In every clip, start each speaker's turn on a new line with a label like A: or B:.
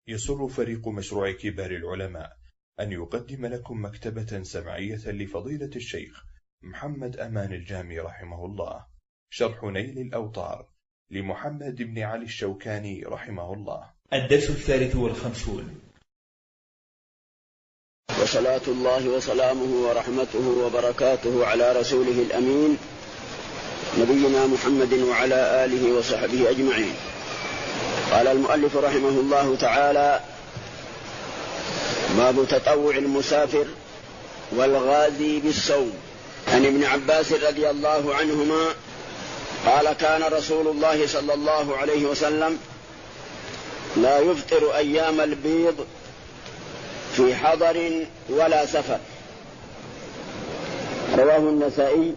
A: يسر فريق مشروع كبار العلماء أن يقدم لكم مكتبة سمعية لفضيلة الشيخ محمد أمان الجامي رحمه الله، شرح نيل الأوطار لمحمد بن علي الشوكاني رحمه الله.
B: الدرس 53.
C: وصلاة الله وسلامه ورحمته وبركاته على رسوله الأمين نبينا محمد وعلى آله وصحبه أجمعين. قال المؤلف رحمه الله تعالى: باب تطوع المسافر والغازي بالصوم. عن ابن عباس رضي الله عنهما قال: كان رسول الله صلى الله عليه وسلم لا يفطر أيام البيض في حضر ولا سفر. رواه النسائي.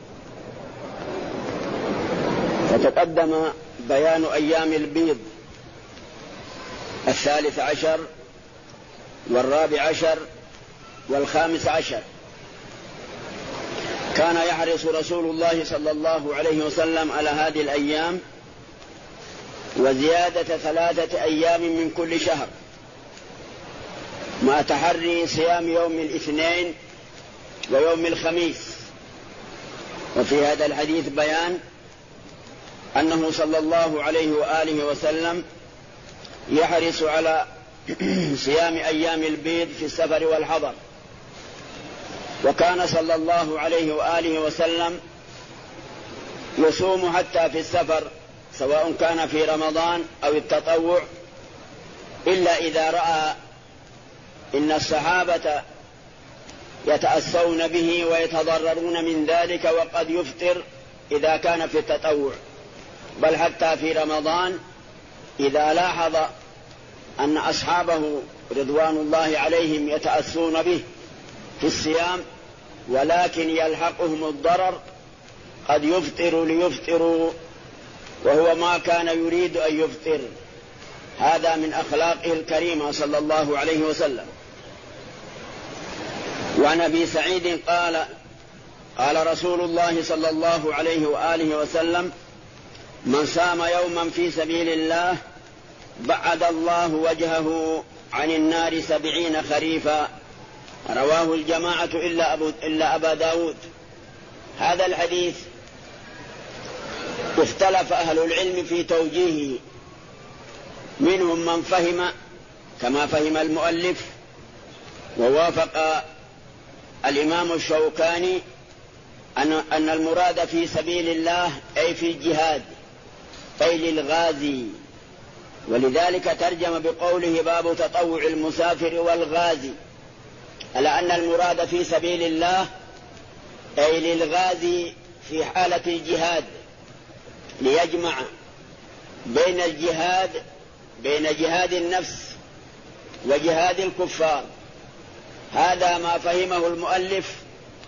C: وتقدم بيان أيام البيض 13 و14 و15. كان يحرص رسول الله صلى الله عليه وسلم على هذه الأيام وزيادة 3 أيام من كل شهر، مع تحري صيام يوم الاثنين ويوم الخميس. وفي هذا الحديث بيان أنه صلى الله عليه وآله وسلم يحرص على صيام أيام البيض في السفر والحضر. وكان صلى الله عليه وآله وسلم يصوم حتى في السفر، سواء كان في رمضان أو التطوع، إلا إذا رأى إن الصحابة يتأسون به ويتضررون من ذلك وقد يفطر إذا كان في التطوع. بل حتى في رمضان إذا لاحظ أن أصحابه رضوان الله عليهم يتأسون به في الصيام ولكن يلحقهم الضرر قد يفطر ليفطروا وهو ما كان يريد أن يفطر. هذا من أخلاقه الكريمة صلى الله عليه وسلم. وعن أبي سعيد قال: قال رسول الله صلى الله عليه وآله وسلم: من صام يوما في سبيل الله بعد الله وجهه عن النار 70 خريفا. رواه الجماعة إلا أبا داود. هذا الحديث اختلف أهل العلم في توجيهه، منهم من فهم كما فهم المؤلف ووافق الإمام الشوكاني أن المراد في سبيل الله أي في الجهاد أي للغازي، ولذلك ترجم بقوله باب تطوع المسافر والغازي، على أن المراد في سبيل الله أي للغازي في حالة الجهاد، ليجمع بين الجهاد بين جهاد النفس وجهاد الكفار. هذا ما فهمه المؤلف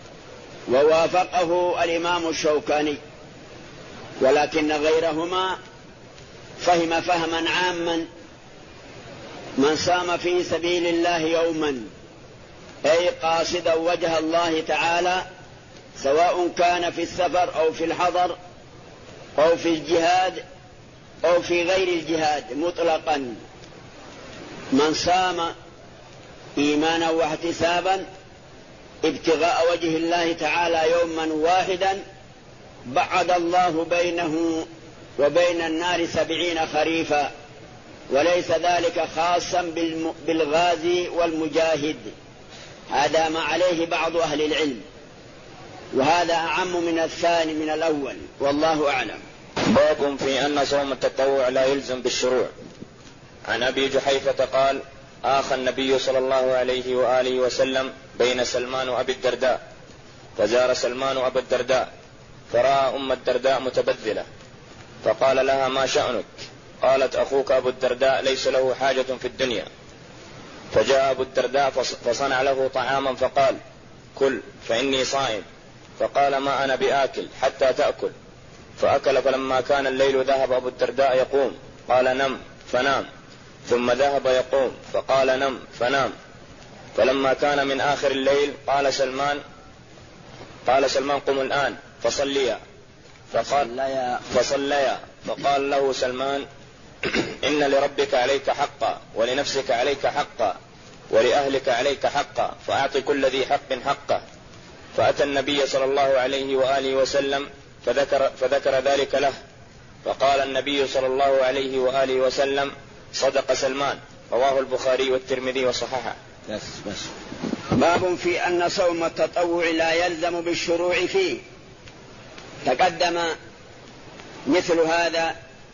C: ووافقه الإمام الشوكاني، ولكن غيرهما فهم فهما عاما: من صام في سبيل الله يوما أي قاصدا وجه الله تعالى، سواء كان في السفر أو في الحضر أو في الجهاد أو في غير الجهاد مطلقا. من صام إيمانا واحتسابا ابتغاء وجه الله تعالى يوما واحدا بعد الله بينه وبين النار 70 خريفا. وليس ذلك خاصا بالغازي والمجاهد، هذا ما عليه بعض أهل العلم، وهذا أعم من الثاني من الأول، والله أعلم.
D: باب في أن صوم التطوع لا يلزم بالشروع. عن أبي جحيفة قال: آخى النبي صلى الله عليه وآله وسلم بين سلمان وأبي الدرداء، فزار سلمان أبا الدرداء فرأى أم الدرداء متبذلة، فقال لها: ما شأنك؟ قالت: أخوك أبو الدرداء ليس له حاجة في الدنيا. فجاء أبو الدرداء فصنع له طعاما فقال: كل فإني صائم. فقال: ما أنا بآكل حتى تأكل. فأكل. فلما كان الليل ذهب أبو الدرداء يقوم، قال: نم، فنام. ثم ذهب يقوم، فقال: نم، فنام. فلما كان من آخر الليل قال سلمان: قم الآن فصليا. فصليا. فقال له سلمان: إن لربك عليك حقا، ولنفسك عليك حقا، ولأهلك عليك حقا، فأعط كل ذي حق حقه. فأتى النبي صلى الله عليه وآله وسلم فذكر ذلك له، فقال النبي صلى الله عليه وآله وسلم: صدق سلمان. رواه البخاري والترمذي وصححه.
C: بس. باب في أن صوم التطوع لا يلزم بالشروع فيه. تقدم مثل هذا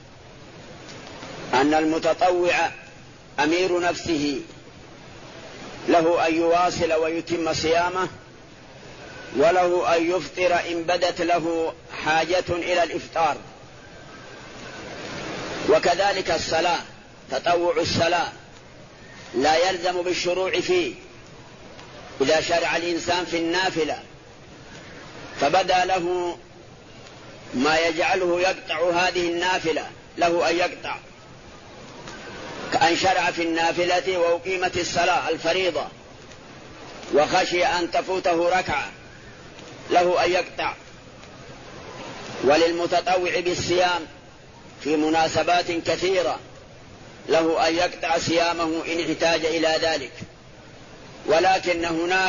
C: أن المتطوع أمير نفسه، له أن يواصل ويتم صيامه، وله أن يفطر إن بدت له حاجة إلى الإفطار. وكذلك الصلاة، تطوع الصلاة لا يلزم بالشروع فيه. إذا شرع الإنسان في النافلة فبدا له ما يجعله يقطع هذه النافلة، له أن يقطع، كأن شرع في النافلة وأقيمت الصلاة الفريضة وخشي أن تفوته ركعة، له أن يقطع. وللمتطوع بالصيام في مناسبات كثيرة له أن يقطع صيامه إن احتاج إلى ذلك. ولكن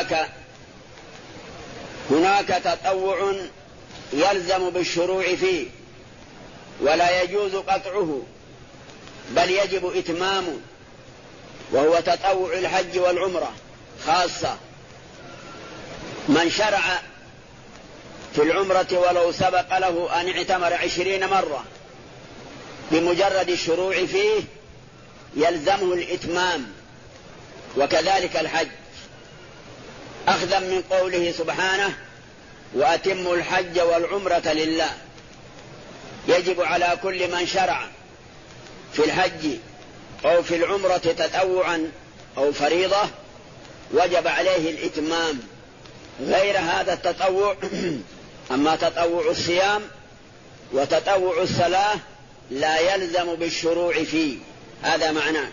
C: هناك تطوع يلزم بالشروع فيه ولا يجوز قطعه، بل يجب إتمامه، وهو تطوع الحج والعمرة خاصة. من شرع في العمرة ولو سبق له أن اعتمر 20 مرة، بمجرد الشروع فيه يلزمه الإتمام. وكذلك الحج، أخذا من قوله سبحانه: وأتموا الحج والعمرة لله. يجب على كل من شرع في الحج أو في العمرة تطوعا أو فريضة وجب عليه الإتمام. غير هذا التطوع أما تطوع الصيام وتطوع الصلاة لا يلزم بالشروع فيه. هذا معناه.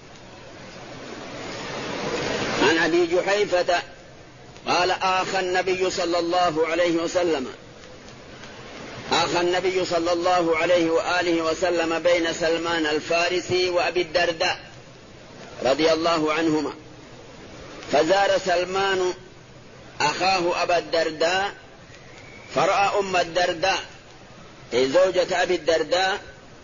C: عن أبي جحيفة قال: آخى النبي صلى الله عليه وآله وسلم بين سلمان الفارسي وأبي الدرداء رضي الله عنهما. فزار سلمان أخاه أبا الدرداء فرأى أم الدرداء أي زوجة أبي الدرداء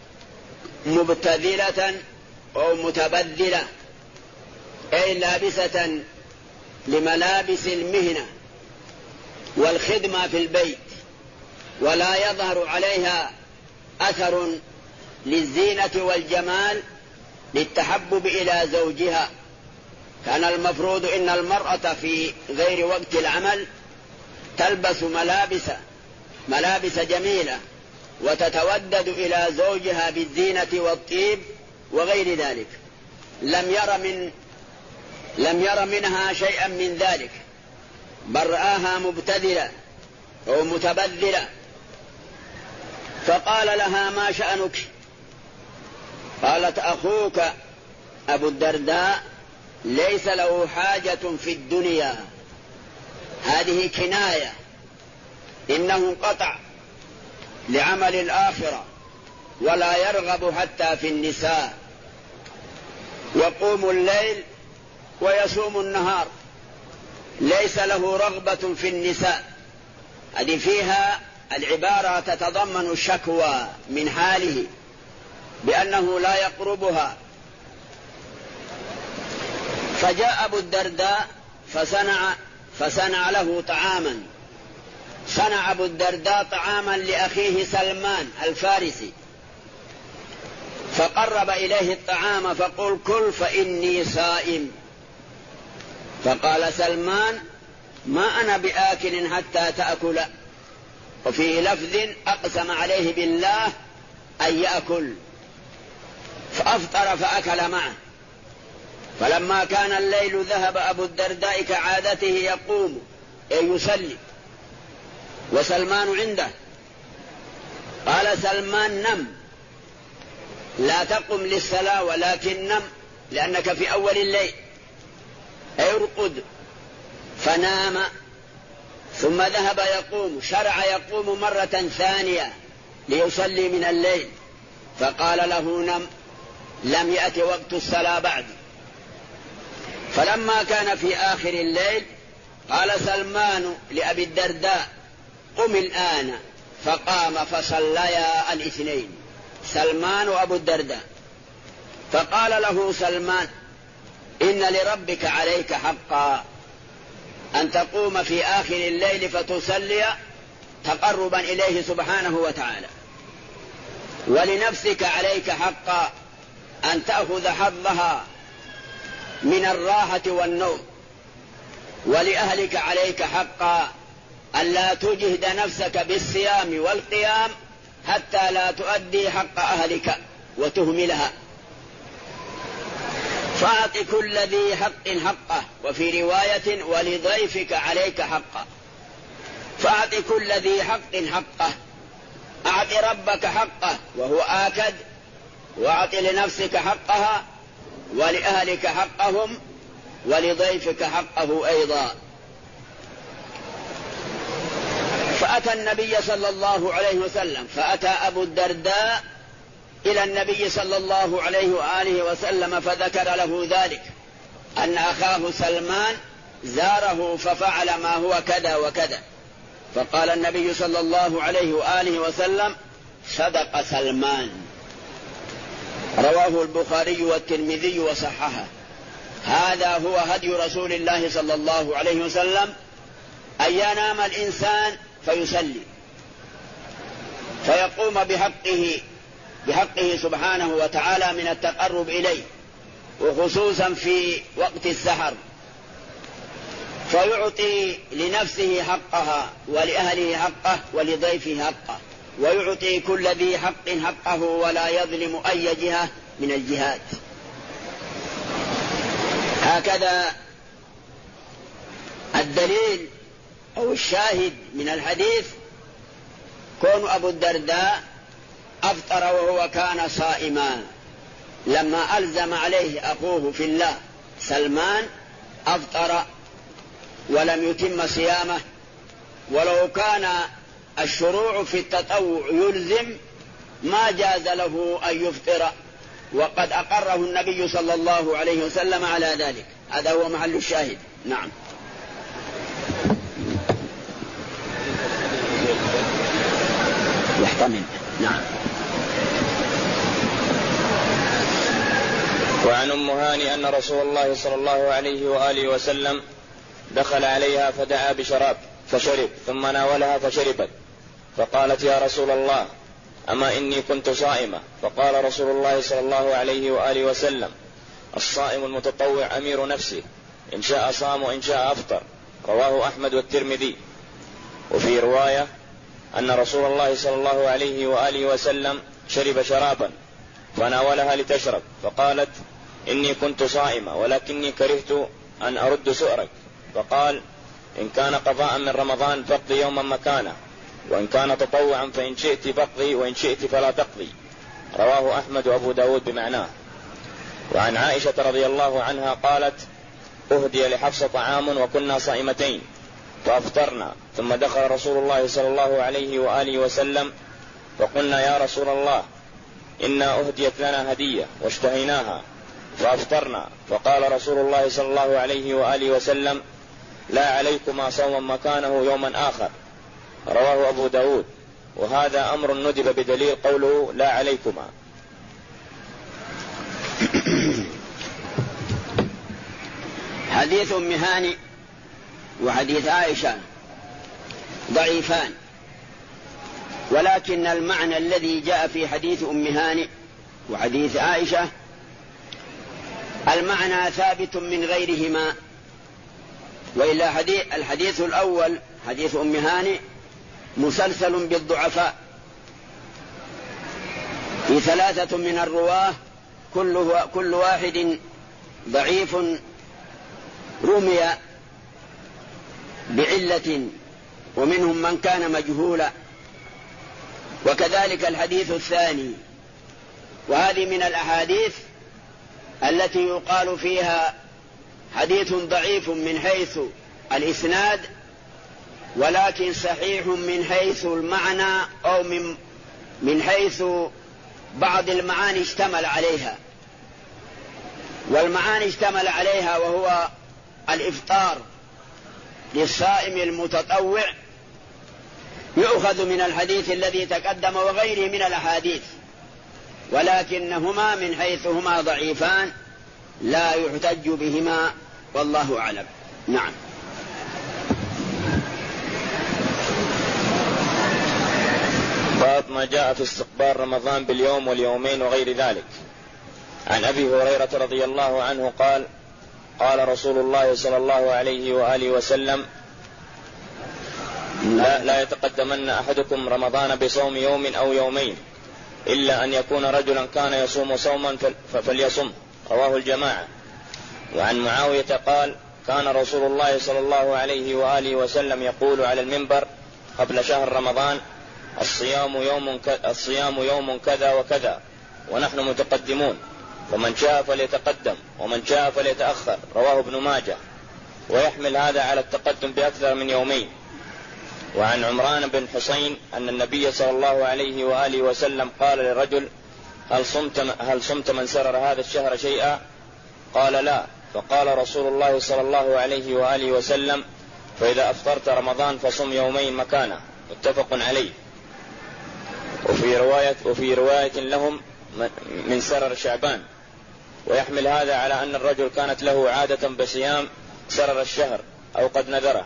C: مبتذلة أو متبذلة، أي لابسة لملابس المهنة والخدمة في البيت، ولا يظهر عليها أثر للزينة والجمال للتحبب إلى زوجها. كان المفروض إن المرأة في غير وقت العمل تلبس ملابس جميلة وتتودد إلى زوجها بالزينة والطيب وغير ذلك. لم ير منها شيئا من ذلك، بل رآها مبتذلة أو متبذلة. فقال لها: ما شأنك؟ قالت: أخوك أبو الدرداء ليس له حاجة في الدنيا. هذه كناية، إنه انقطع لعمل الآخرة ولا يرغب حتى في النساء، يقوم الليل ويصوم النهار، ليس له رغبة في النساء. هذه فيها العبارة تتضمن الشكوى من حاله بأنه لا يقربها. فجاء أبو الدرداء فصنع له طعاما. صنع أبو الدرداء طعاما لأخيه سلمان الفارسي، فقرب إليه الطعام فقل: كل فإني صائم. فقال سلمان: ما أنا بآكل حتى تأكل. وفي لفظ: أقسم عليه بالله أن يأكل. فأفطر فأكل معه. فلما كان الليل ذهب أبو الدرداء كعادته يقوم يصلي وسلمان عنده. قال سلمان: نم، لا تقم للصلاة ولكن نم، لأنك في أول الليل. ارقد. فنام، ثم ذهب يقوم، شرع يقوم مرة ثانية ليصلي من الليل. فقال له: نم. لم يأت وقت الصلاة بعد. فلما كان في آخر الليل قال سلمان لأبي الدرداء قم الآن، فقام فصليا الاثنين، سلمان وأبو الدرداء. فقال له سلمان إن لربك عليك حقا أن تقوم في آخر الليل فتصلي تقربا إليه سبحانه وتعالى، ولنفسك عليك حقا أن تأخذ حظها من الراحة والنوم، ولأهلك عليك حقا أن لا تجهد نفسك بالصيام والقيام حتى لا تؤدي حق أهلك وتهملها. فأعط كل ذي حق حقه، وفي رواية ولضيفك عليك حقا. فأعط كل ذي حق حقه، أعط ربك حقه وهو آكد، وأعط لنفسك حقها، ولأهلك حقهم، ولضيفك حقه أيضا. فأتى النبي صلى الله عليه وسلم، فأتى أبو الدرداء إلى النبي صلى الله عليه وآله وسلم فذكر له ذلك، أن أخاه سلمان زاره ففعل ما هو كذا وكذا. فقال النبي صلى الله عليه وآله وسلم صدق سلمان. رواه البخاري والترمذي وصححه. هذا هو هدي رسول الله صلى الله عليه وسلم، أن ينام الإنسان فيصلي فيقوم بحقه سبحانه وتعالى من التقرب إليه، وخصوصا في وقت السحر، فيعطي لنفسه حقها، ولأهله حقه، ولضيفه حقه، ويعطي كل ذي حق حقه، ولا يظلم أي جهة من الجهات. هكذا الدليل أو الشاهد من الحديث كون أبو الدرداء أفطر وهو كان صائما، لما ألزم عليه أخوه في الله سلمان أفطر ولم يتم صيامه. ولو كان الشروع في التطوع يلزم ما جاز له أن يفطر، وقد أقره النبي صلى الله عليه وسلم على ذلك. هذا هو محل الشاهد. نعم. يحتمل. نعم.
D: وعن أم هاني أن رسول الله صلى الله عليه وآله وسلم دخل عليها فدعا بشراب فشرب، ثم ناولها فشربت، فقالت يا رسول الله أما إني كنت صائمة. فقال رسول الله صلى الله عليه وآله وسلم الصائم المتطوع أمير نفسه، إن شاء صام وإن شاء أفطر. رواه أحمد والترمذي. وفي رواية أن رسول الله صلى الله عليه وآله وسلم شرب شرابا فناولها لتشرب، فقالت إني كنت صائمة ولكني كرهت أن أرد سؤرك. فقال إن كان قضاء من رمضان فاقضي يوما مكانه، وإن كان تطوعا فإن شئت فاقضي وإن شئت فلا تقضي. رواه أحمد وأبو داود بمعناه. وعن عائشة رضي الله عنها قالت أهدي لحفصة طعام وكنا صائمتين فأفطرنا، ثم دخل رسول الله صلى الله عليه وآله وسلم فقلنا يا رسول الله إنا أهديت لنا هدية واشتهيناها فأفطرنا. فقال رسول الله صلى الله عليه وآله وسلم لا عليكما صوما مكانه يوما آخر. رواه أبو داود. وهذا أمر ندب بدليل قوله لا عليكما.
C: حديث أم هاني وحديث عائشة ضعيفان، ولكن المعنى الذي جاء في حديث أم هاني وحديث عائشة المعنى ثابت من غيرهما. وإلا الحديث الأول حديث أم هاني مسلسل بالضعفاء، في 3 من الرواه كل واحد ضعيف رمي بعلة، ومنهم من كان مجهولا. وكذلك الحديث الثاني. وهذه من الأحاديث التي يقال فيها حديث ضعيف من حيث الإسناد، ولكن صحيح من حيث المعنى، أو من حيث بعض المعاني اشتمل عليها، والمعاني اشتمل عليها، وهو الإفطار للصائم المتطوع، يؤخذ من الحديث الذي تقدم وغيره من الأحاديث، ولكنهما من حيث هما ضعيفان لا يحتج بهما، والله أعلم. نعم.
D: باب ما جاء في استقبال رمضان باليوم واليومين وغير ذلك. عن أبي هريرة رضي الله عنه قال: قال رسول الله صلى الله عليه وآله وسلم: لا يتقدمن أحدكم رمضان بصوم يوم أو يومين، إلا أن يكون رجلا كان يصوم صوما فليصم. رواه الجماعة. وعن معاوية قال: كان رسول الله صلى الله عليه وآله وسلم يقول على المنبر قبل شهر رمضان: الصيام يوم كذا وكذا، ونحن متقدمون، ومن شاء فليتقدم ومن شاء فليتأخر. رواه ابن ماجه. ويحمل هذا على التقدم بأكثر من يومين. وعن عمران بن حسين أن النبي صلى الله عليه وآله وسلم قال للرجل: هل صمت من سرر هذا الشهر شيئا؟ قال: لا. فقال رسول الله صلى الله عليه وآله وسلم: فإذا أفطرت رمضان فصم يومين مكانه. متفق عليه. وفي رواية لهم من سرر شعبان. ويحمل هذا على أن الرجل كانت له عادة بصيام سرر الشهر أو قد نذره.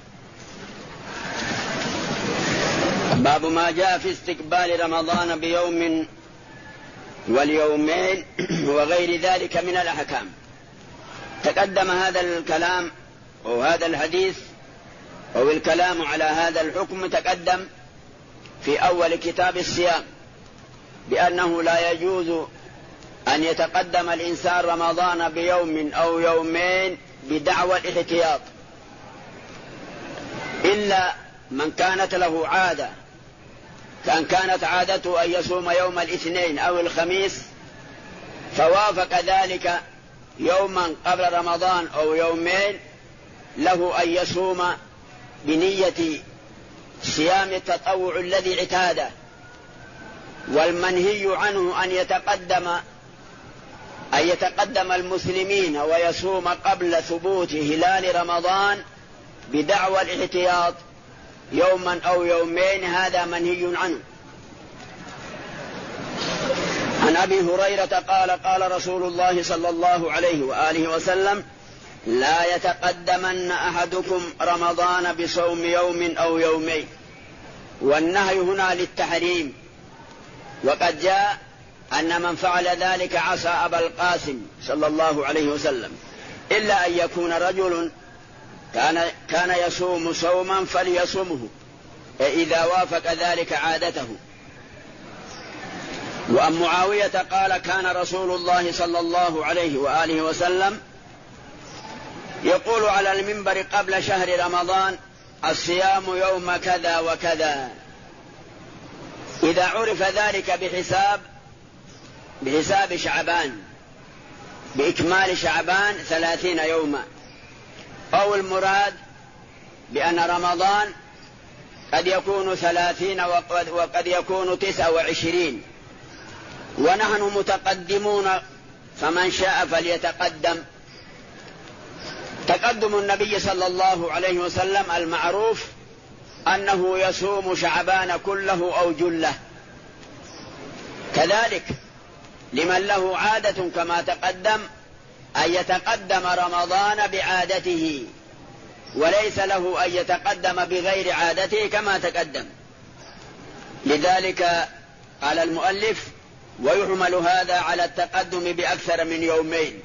C: باب ما جاء في استقبال رمضان بيوم واليومين وغير ذلك من الأحكام. تقدم هذا الكلام وهذا الحديث أو الكلام على هذا الحكم تقدم في أول كتاب الصيام، بأنه لا يجوز أن يتقدم الإنسان رمضان بيوم أو يومين بدعوى الاحتياط، إلا من كانت له عادة، كانت عادته أن يصوم يوم الاثنين أو الخميس، فوافق ذلك يوما قبل رمضان أو يومين، له أن يصوم بنية صيام التطوع الذي اعتاده. والمنهي عنه أن يتقدم المسلمين ويصوم قبل ثبوت هلال رمضان بدعوى الاحتياط يوما أو يومين، هذا منهي عنه. عن أبي هريرة قال: قال رسول الله صلى الله عليه وآله وسلم: لا يتقدمن أحدكم رمضان بصوم يوم أو يومين. والنهي هنا للتحريم، وقد جاء أن من فعل ذلك عصى أبا القاسم صلى الله عليه وسلم، إلا أن يكون رجل كان يصوم صوما فليصمه إذا وافق ذلك عادته. وأن معاوية قال: كان رسول الله صلى الله عليه وآله وسلم يقول على المنبر قبل شهر رمضان: الصيام يوم كذا وكذا. إذا عرف ذلك بحساب شعبان، بإكمال شعبان 30 يوما، أو المراد بأن رمضان قد يكون 30 وقد يكون 29، ونحن متقدمون، فمن شاء فليتقدم. تقدم النبي صلى الله عليه وسلم المعروف أنه يصوم شعبان كله أو جله، كذلك لمن له عادة كما تقدم أن يتقدم رمضان بعادته، وليس له أن يتقدم بغير عادته كما تقدم. لذلك قال المؤلف: ويحمل هذا على التقدم بأكثر من يومين.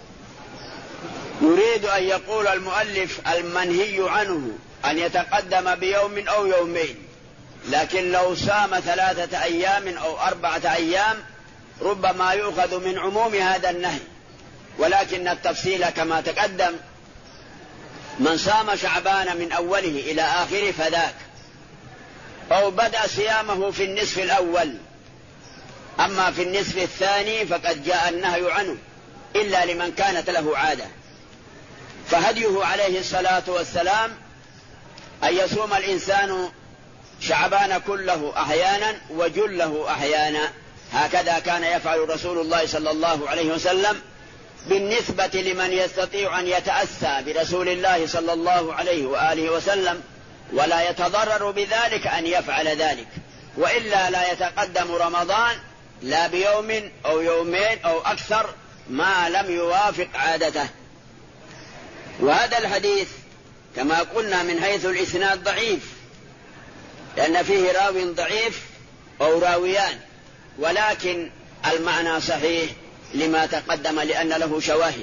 C: يريد أن يقول المؤلف المنهي عنه أن يتقدم بيوم أو يومين، لكن لو صام 3 أيام أو 4 أيام ربما يؤخذ من عموم هذا النهي، ولكن التفصيل كما تقدم: من صام شعبان من أوله إلى آخره فذاك، أو بدأ صيامه في النصف الأول، أما في النصف الثاني فقد جاء النهي عنه إلا لمن كانت له عادة. فهديه عليه الصلاة والسلام أن يصوم الإنسان شعبان كله أحيانا وجله أحيانا، هكذا كان يفعل رسول الله صلى الله عليه وسلم بالنسبة لمن يستطيع أن يتأسى برسول الله صلى الله عليه وآله وسلم ولا يتضرر بذلك أن يفعل ذلك، وإلا لا يتقدم رمضان لا بيوم أو يومين أو أكثر ما لم يوافق عادته. وهذا الحديث كما قلنا من حيث الإسناد ضعيف، لأن فيه راو ضعيف أو راويان، ولكن المعنى صحيح لما تقدم لأن له شواهد.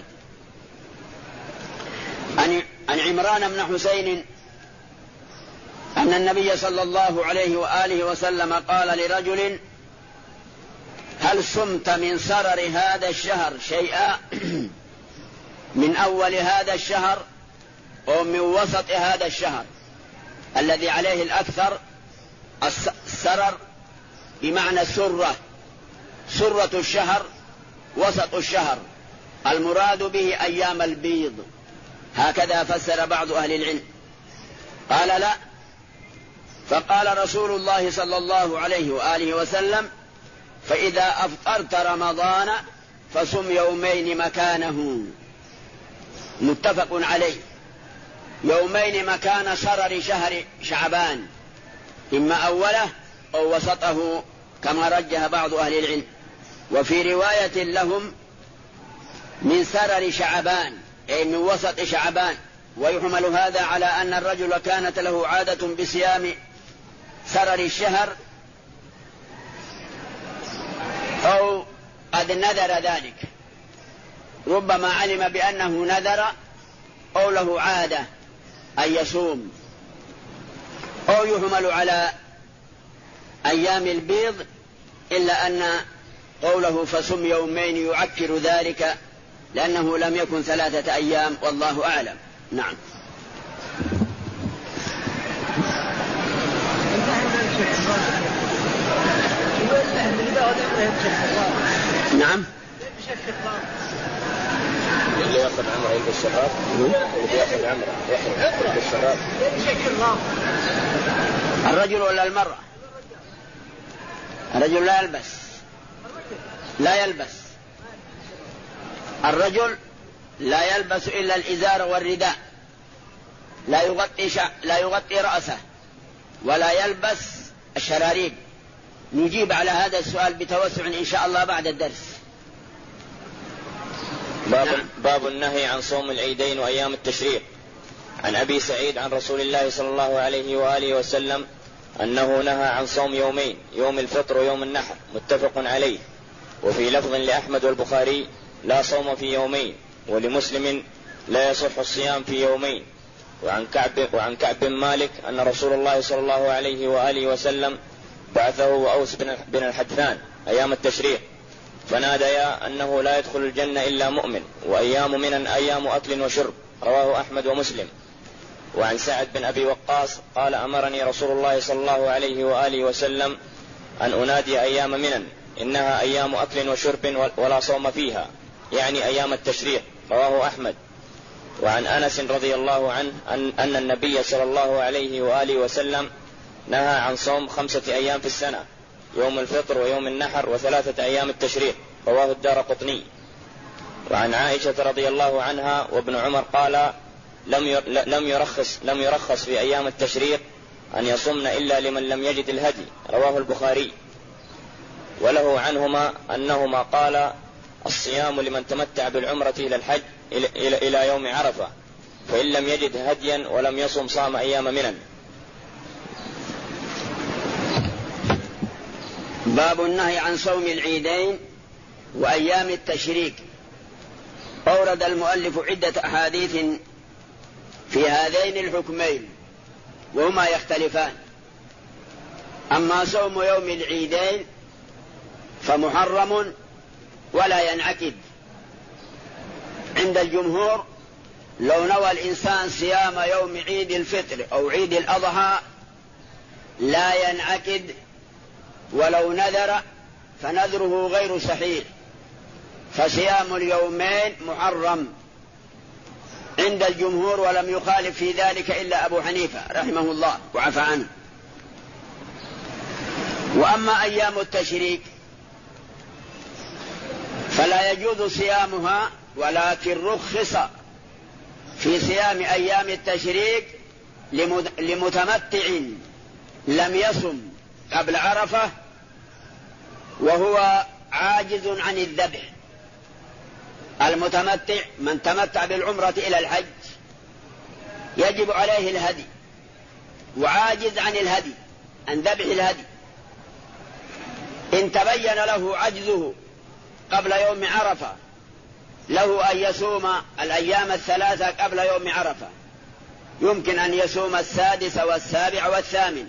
C: عن عمران بن حسين أن النبي صلى الله عليه وآله وسلم قال لرجل: هل صمت من سرر هذا الشهر شيئا؟ من أول هذا الشهر أو من وسط هذا الشهر؟ الذي عليه الأكثر السرر بمعنى السرة، سرة الشهر، وسط الشهر، المراد به أيام البيض، هكذا فسر بعض أهل العلم. قال: لا. فقال رسول الله صلى الله عليه وآله وسلم: فإذا أفطرت رمضان فصم يومين مكانه. متفق عليه، يومين مكان سرر شهر شعبان، إما أوله أو وسطه كما رجح بعض أهل العلم. وفي رواية لهم من سرر شعبان أي من وسط شعبان. ويحمل هذا على أن الرجل كانت له عادة بصيام سرر الشهر أو قد نذر ذلك، ربما علم بأنه نذر أو له عادة أن يصوم. أو يحمل على أيام البيض، إلا أن قوله فصم يومين يعكر ذلك لأنه لم يكن 3 أيام، والله أعلم. نعم. نعم.
D: اللي ياخذ عمره يلبس الشراب، اللي ياخذ عمره يلبس الشراب.
C: الرجل ولا المرأة؟ الرجل لا يلبس الرجل لا يلبس إلا الإزار والرداء، لا يغطي رأسه ولا يلبس الشراريب. نجيب على هذا السؤال بتوسع إن شاء الله بعد الدرس.
D: باب النهي عن صوم العيدين وأيام التشريق. عن أبي سعيد عن رسول الله صلى الله عليه وآله وسلم أنه نهى عن صوم يومين، يوم الفطر ويوم النحر، متفق عليه. وفي لفظ لأحمد والبخاري: لا صوم في يومين. ولمسلم: لا يصح الصيام في يومين. وعن كعب بن مالك أن رسول الله صلى الله عليه وآله وسلم بعثه وأوس بن الحدثان أيام التشريق، فناديا أنه لا يدخل الجنة إلا مؤمن، وأيام من أيام أكل وشرب، رواه أحمد ومسلم. وعن سعد بن أبي وقاص قال: أمرني رسول الله صلى الله عليه وآله وسلم أن أنادي أيام منن إنها أيام أكل وشرب ولا صوم فيها، يعني أيام التشريق، رواه أحمد. وعن أنس رضي الله عنه أن النبي صلى الله عليه وآله وسلم نهى عن صوم 5 أيام في السنة، يوم الفطر ويوم النحر و3 أيام التشريق، رواه الدارقطني. وعن عائشة رضي الله عنها وابن عمر قال: لم يرخص في أيام التشريق أن يصمن إلا لمن لم يجد الهدي، رواه البخاري. وله عنهما أنهما قال: الصيام لمن تمتع بالعمرة إلى الحج إلى يوم عرفة، فإن لم يجد هديا ولم يصم صام أيام منن.
C: باب النهي عن صوم العيدين وأيام التشريق. أورد المؤلف عدة أحاديث في هذين الحكمين وهما يختلفان. أما صوم يوم العيدين فمحرم ولا ينعقد عند الجمهور. لو نوى الإنسان صيام يوم عيد الفطر أو عيد الأضحى لا ينعقد، ولو نذر فنذره غير صحيح، فصيام اليومين محرم عند الجمهور، ولم يخالف في ذلك إلا أبو حنيفة رحمه الله وعفى عنه. وأما أيام التشريق فلا يجوز صيامها ولكن رخص في صيام أيام التشريق لمتمتع لم يصم قبل عرفة وهو عاجز عن الذبح. المتمتع من تمتع بالعمرة إلى الحج يجب عليه الهدي وعاجز عن الهدي، عن ذبح الهدي. إن تبين له عجزه قبل يوم عرفة له أن يصوم الأيام الثلاثة قبل يوم عرفة، يمكن أن يصوم 6 و7 و8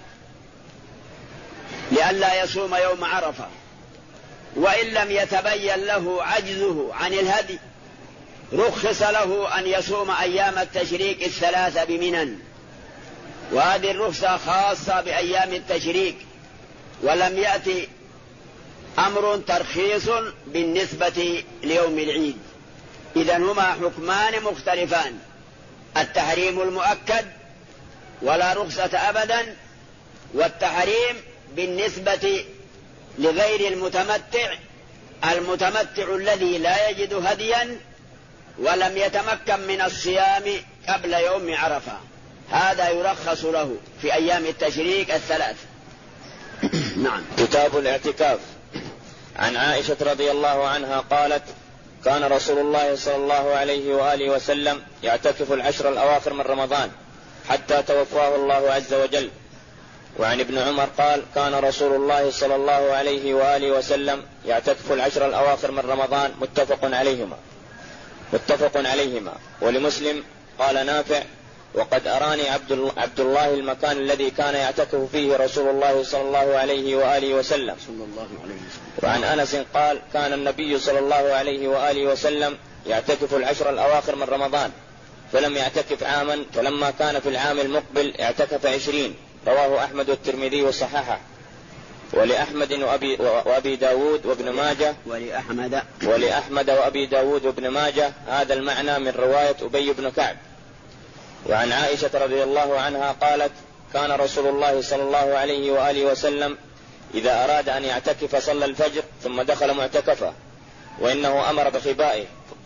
C: لئلا يصوم يوم عرفة. وإن لم يتبين له عجزه عن الهدي رخص له أن يصوم أيام التشريق 3 بمنى، وهذه الرخصة خاصة بأيام التشريق، ولم يأتي أمر ترخيص بالنسبة ليوم العيد. إذن هما حكمان مختلفان، التحريم المؤكد ولا رخصة أبدا، والتحريم بالنسبة لغير المتمتع، المتمتع الذي لا يجد هديا ولم يتمكن من الصيام قبل يوم عرفة، هذا يرخص له في أيام التشريق 3. نعم.
D: كتاب الاعتكاف. عن عائشة رضي الله عنها قالت: كان رسول الله صلى الله عليه وآله وسلم يعتكف 10 الأواخر من رمضان حتى توفاه الله عز وجل. وعن ابن عمر قال: كان رسول الله صلى الله عليه وآله وسلم يعتكف 10 الأواخر من رمضان. متفق عليهما. ولمسلم قال نافع: وقد أراني عبد الله المكان الذي كان يعتكف فيه رسول الله صلى الله عليه وآله وسلم. وعن أنس قال: كان النبي صلى الله عليه وآله وسلم يعتكف 10 الأواخر من رمضان فلم يعتكف عاما، فلما كان في العام المقبل اعتكف 20. رواه أحمد والترمذي وصححه. ولأحمد وأبي داود وابن ماجه ولأحمد وأبي داود وابن ماجه هذا المعنى من رواية أبي بن كعب. وعن عائشة رضي الله عنها قالت: كان رسول الله صلى الله عليه وآله وسلم إذا أراد أن يعتكف صلى الفجر ثم دخل معتكفه، وإنه أمر بخبائه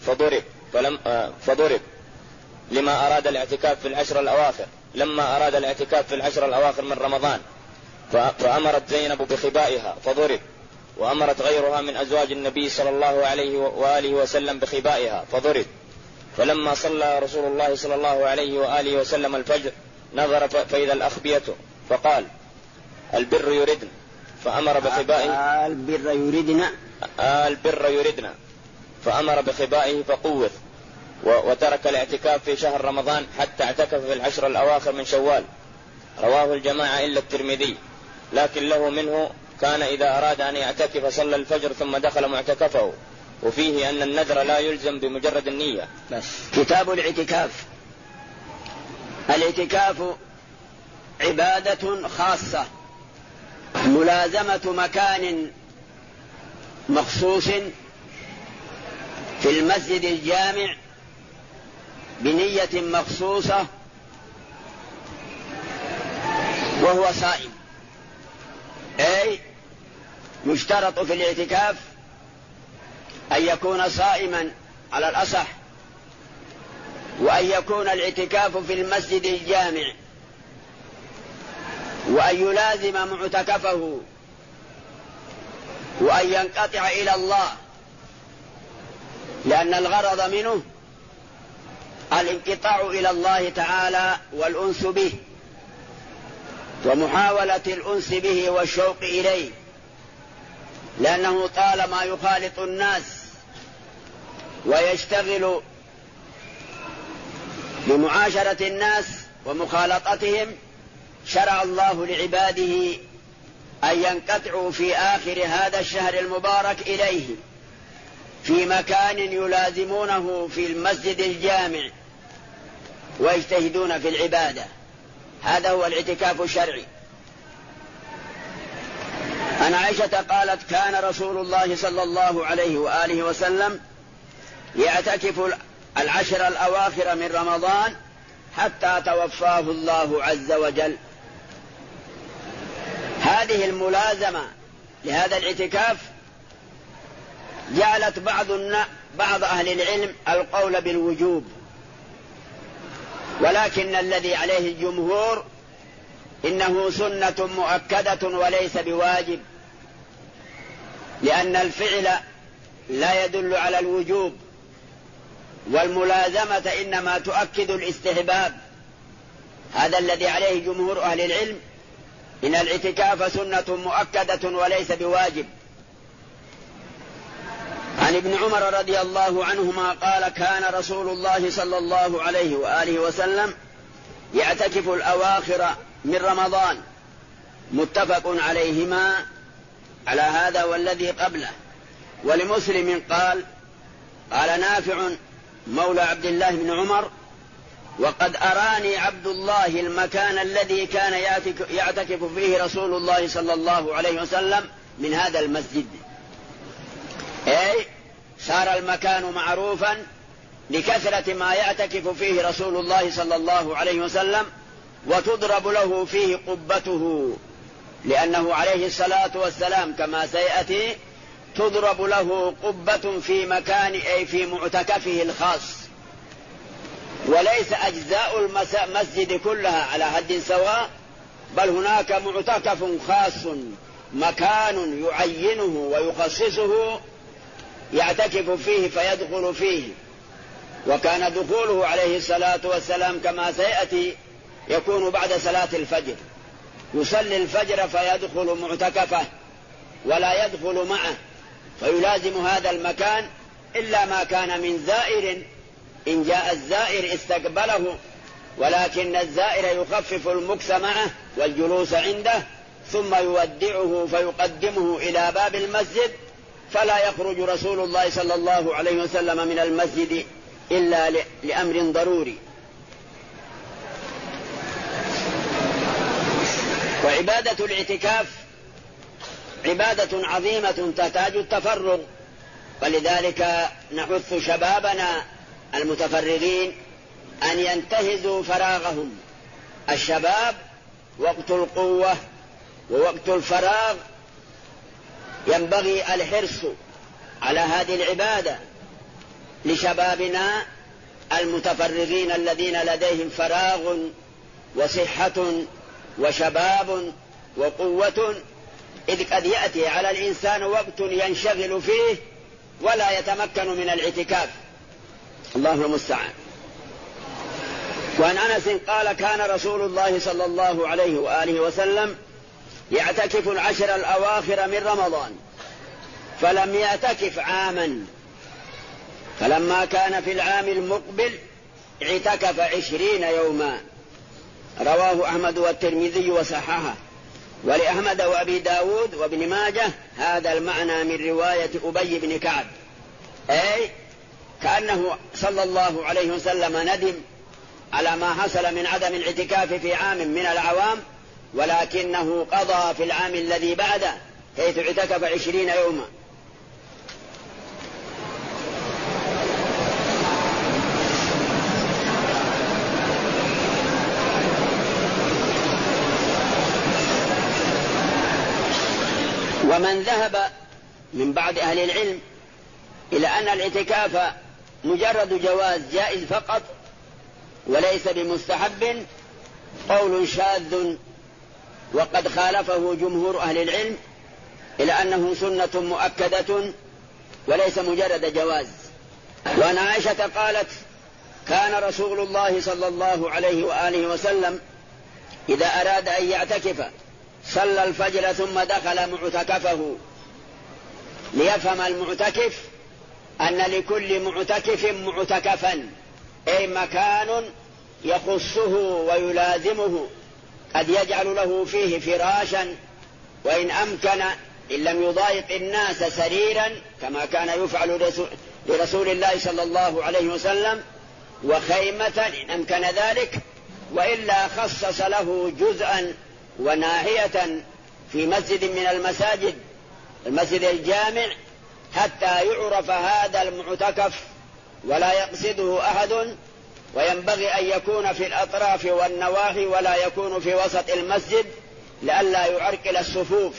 D: فضرب لما أراد الاعتكاف في 10 الأواخر. لما أراد الاعتكاف في 10 الأواخر من رمضان فأمرت زينب بخبائها فضرب، وأمرت غيرها من أزواج النبي صلى الله عليه وآله وسلم بخبائها فضرب. فلما صلى رسول الله صلى الله عليه وآله وسلم الفجر نظر فإذا الأخبية فقال: البر يردن، فأمر بخبائه البر يردن فأمر بخبائه فقوث، وترك الاعتكاف في شهر رمضان حتى اعتكف في 10 الأواخر من شوال. رواه الجماعة إلا الترمذي، لكن له منه: كان إذا أراد أن يعتكف صلى الفجر ثم دخل معتكفه، وفيه أن النذر لا يلزم بمجرد النية.
C: كتاب الاعتكاف. الاعتكاف عبادة خاصة، ملازمة مكان مخصوص في المسجد الجامع بنية مخصوصة وهو صائم، أي يشترط في الاعتكاف أن يكون صائما على الأصح، وأن يكون الاعتكاف في المسجد الجامع، وأن يلازم معتكفه، وأن ينقطع إلى الله، لأن الغرض منه الانقطاع إلى الله تعالى والأنس به، ومحاولة الأنس به والشوق إليه، لأنه طالما يخالط الناس ويشتغل بمعاشرة الناس ومخالطتهم، شرع الله لعباده أن ينقطعوا في آخر هذا الشهر المبارك إليه في مكان يلازمونه في المسجد الجامع ويجتهدون في العبادة. هذا هو الاعتكاف الشرعي. عن عائشة قالت: كان رسول الله صلى الله عليه وآله وسلم يعتكف 10 الأواخر من رمضان حتى توفاه الله عز وجل. هذه الملازمة لهذا الاعتكاف جعلت بعض أهل العلم القول بالوجوب، ولكن الذي عليه الجمهور إنه سنة مؤكدة وليس بواجب، لأن الفعل لا يدل على الوجوب، والملازمة إنما تؤكد الاستحباب. هذا الذي عليه جمهور أهل العلم، إن الاعتكاف سنة مؤكدة وليس بواجب. عن ابن عمر رضي الله عنهما قال: كان رسول الله صلى الله عليه وآله وسلم يعتكف الأواخر من رمضان، متفق عليهما على هذا والذي قبله. ولمسلم قال نافع مولى عبد الله بن عمر: وقد أراني عبد الله المكان الذي كان يعتكف فيه رسول الله صلى الله عليه وسلم من هذا المسجد. أي صار المكان معروفا لكثرة ما يعتكف فيه رسول الله صلى الله عليه وسلم، وتضرب له فيه قبته، لأنه عليه الصلاة والسلام كما سيأتي تضرب له قبة في مكان أي في معتكفه الخاص، وليس أجزاء المسجد كلها على حد سواء، بل هناك معتكف خاص مكان يعينه ويخصصه يعتكف فيه فيدخل فيه. وكان دخوله عليه الصلاة والسلام كما سيأتي يكون بعد صلاة الفجر، يصلي الفجر فيدخل معتكفه ولا يدخل معه، فيلازم هذا المكان إلا ما كان من زائر، إن جاء الزائر استقبله، ولكن الزائر يخفف المكث معه والجلوس عنده، ثم يودعه فيقدمه إلى باب المسجد، فلا يخرج رسول الله صلى الله عليه وسلم من المسجد إلا لأمر ضروري. وعبادة الاعتكاف عبادة عظيمة تحتاج التفرغ، ولذلك نحث شبابنا المتفرغين أن ينتهزوا فراغهم. الشباب وقت القوة ووقت الفراغ، ينبغي الحرص على هذه العبادة لشبابنا المتفرغين الذين لديهم فراغ وصحة وشباب وقوة، إذ قد يأتي على الإنسان وقت ينشغل فيه ولا يتمكن من الاعتكاف، الله المستعان. وعن أنس قال: كان رسول الله صلى الله عليه وآله وسلم يعتكف العشر الأواخر من رمضان، فلم يعتكف عاما، فلما كان في العام المقبل اعتكف 20 يوما. رواه أحمد والترمذي وصححه، ولأحمد وأبي داود وابن ماجه هذا المعنى من رواية أبي بن كعب، أي كأنه صلى الله عليه وسلم ندم على ما حصل من عدم الاعتكاف في عام من الأعوام، ولكنه قضى في العام الذي بعده حيث اعتكف 20 يوما. ومن ذهب من بعض أهل العلم إلى أن الاعتكاف مجرد جواز جائز فقط وليس بمستحب قول شاذ، وقد خالفه جمهور أهل العلم إلى أنه سنة مؤكدة وليس مجرد جواز. وعن عائشة قالت: كان رسول الله صلى الله عليه وآله وسلم إذا أراد أن يعتكف صلى الفجر ثم دخل معتكفه. ليفهم المعتكف أن لكل معتكف معتكفا، أي مكان يخصه ويلازمه، قد يجعل له فيه فراشا، وإن أمكن إن لم يضايق الناس سريرا كما كان يفعل لرسول الله صلى الله عليه وسلم، وخيمة إن أمكن ذلك، وإلا خصص له جزءا وناحية في مسجد من المساجد، المسجد الجامع، حتى يعرف هذا المعتكف ولا يقصده أحد، وينبغي أن يكون في الأطراف والنواحي ولا يكون في وسط المسجد لئلا يعرقل الصفوف.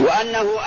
C: وأنه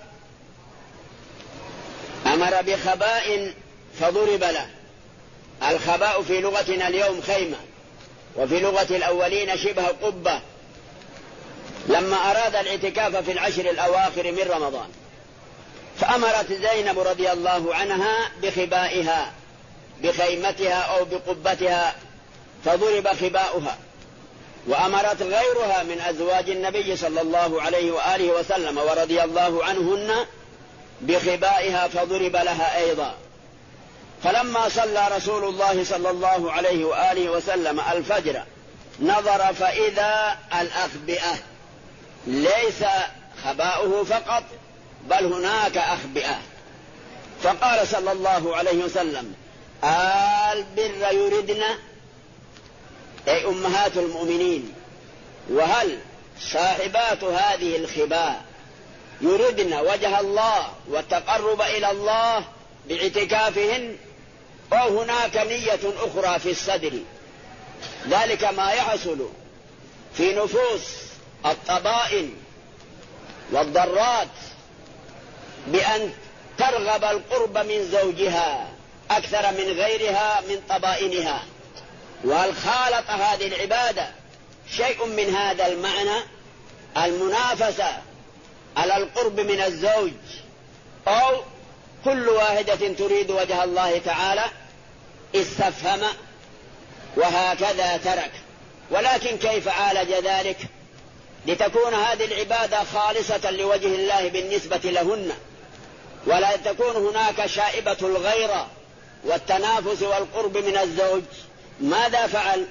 C: أمر بخباء فضرب له. الخباء في لغتنا اليوم خيمة، وفي لغة الأولين شبه قبة، لما أراد الاعتكاف في العشر الأواخر من رمضان، فأمرت زينب رضي الله عنها بخبائها، بخيمتها أو بقبتها، فضرب خباؤها. وأمرت غيرها من أزواج النبي صلى الله عليه وآله وسلم ورضي الله عنهن بخبائها، فضرب لها أيضا. فلما صلى رسول الله صلى الله عليه وآله وسلم الفجر نظر فإذا الأخبئة ليس خباؤه فقط، بل هناك أخبئة. فقال صلى الله عليه وسلم: البر يردن، أي أمهات المؤمنين، وهل صاحبات هذه الخباء يردن وجه الله والتقرب إلى الله باعتكافهن، أو هناك نية أخرى في الصدر؟ ذلك ما يحصل في نفوس الطبائن والضرات بأن ترغب القرب من زوجها أكثر من غيرها من طبائنها. وهل خالط هذه العبادة شيء من هذا المعنى، المنافسة على القرب من الزوج، أو كل واحدة تريد وجه الله تعالى؟ استفهم وهكذا ترك. ولكن كيف عالج ذلك لتكون هذه العبادة خالصة لوجه الله بالنسبة لهن، ولا تكون هناك شائبة الغيرة والتنافس والقرب من الزوج؟ ماذا فعل؟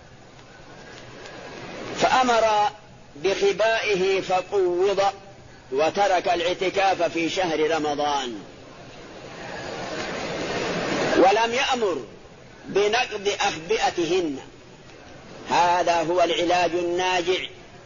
C: فأمر بخبائه فقوض، وترك الاعتكاف في شهر رمضان، ولم يأمر بنقض أخبئتهن. هذا هو العلاج الناجع،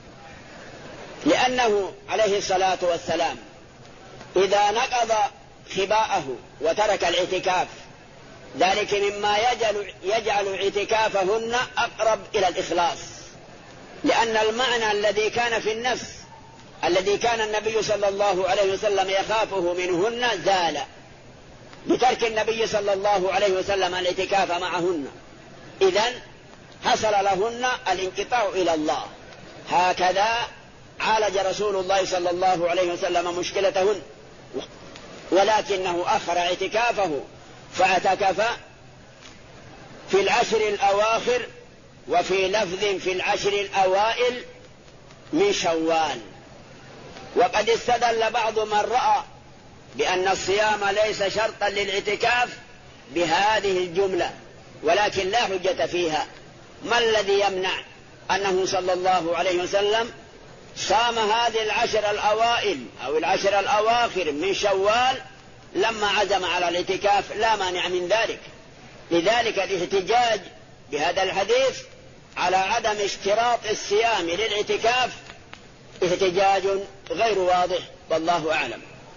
C: لأنه عليه الصلاة والسلام إذا نقض خباءه وترك الاعتكاف، ذلك مما يجعل اعتكافهن أقرب إلى الإخلاص، لأن المعنى الذي كان في النفس الذي كان النبي صلى الله عليه وسلم يخافه منهن زال بترك النبي صلى الله عليه وسلم الاعتكاف معهن. إذن حصل لهن الانقطاع إلى الله. هكذا عالج رسول الله صلى الله عليه وسلم مشكلتهن، ولكنه أخر اعتكافه فاعتكف في العشر الأواخر، وفي لفظ في العشر الأوائل من شوال. وقد استدل بعض من رأى بأن الصيام ليس شرطا للاعتكاف بهذه الجملة، ولكن لا حجة فيها. ما الذي يمنع أنه صلى الله عليه وسلم صام هذه العشر الأوائل أو العشر الأواخر من شوال لما عزم على الاعتكاف؟ لا مانع من ذلك. لذلك الاحتجاج بهذا الحديث على عدم اشتراط الصيام للاعتكاف احتجاج غير واضح، والله أعلم.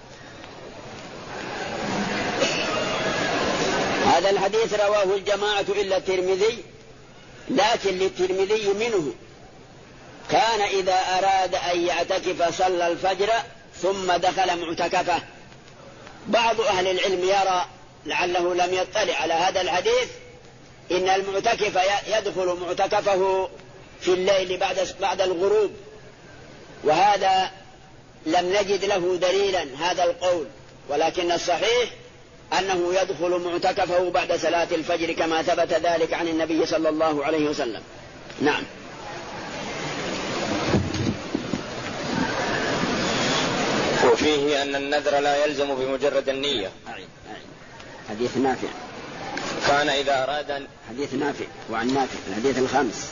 C: هذا الحديث رواه الجماعة إلا الترمذي، لكن للترمذي منه: كان إذا أراد أن يعتكف صلى الفجر ثم دخل معتكفه. بعض أهل العلم يرى، لعله لم يطلع على هذا الحديث، إن المعتكف يدخل معتكفه في الليل بعد الغروب، وهذا لم نجد له دليلا هذا القول، ولكن الصحيح أنه يدخل معتكفه بعد صلاة الفجر كما ثبت ذلك عن النبي صلى الله عليه وسلم. نعم.
D: وفيه أن النذر لا يلزم بمجرد النية.
C: حديث نافع.
D: كان إذا أراد
C: حديث نافع وعن نافع الحديث الخامس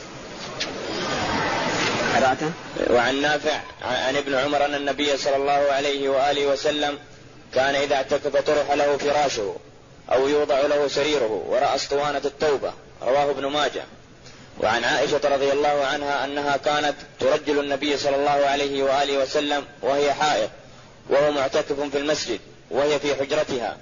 C: قرأته.
D: وعن نافع عن ابن عمر أن النبي صلى الله عليه وآله وسلم كان إذا اعتكف طرح له فراشه أو يوضع له سريره ورأى اسطوانة التوبة، رواه ابن ماجه. وعن عائشة رضي الله عنها أنها كانت ترجل النبي صلى الله عليه وآله وسلم وهي حائض وهو معتكف في المسجد وهي في حجرتها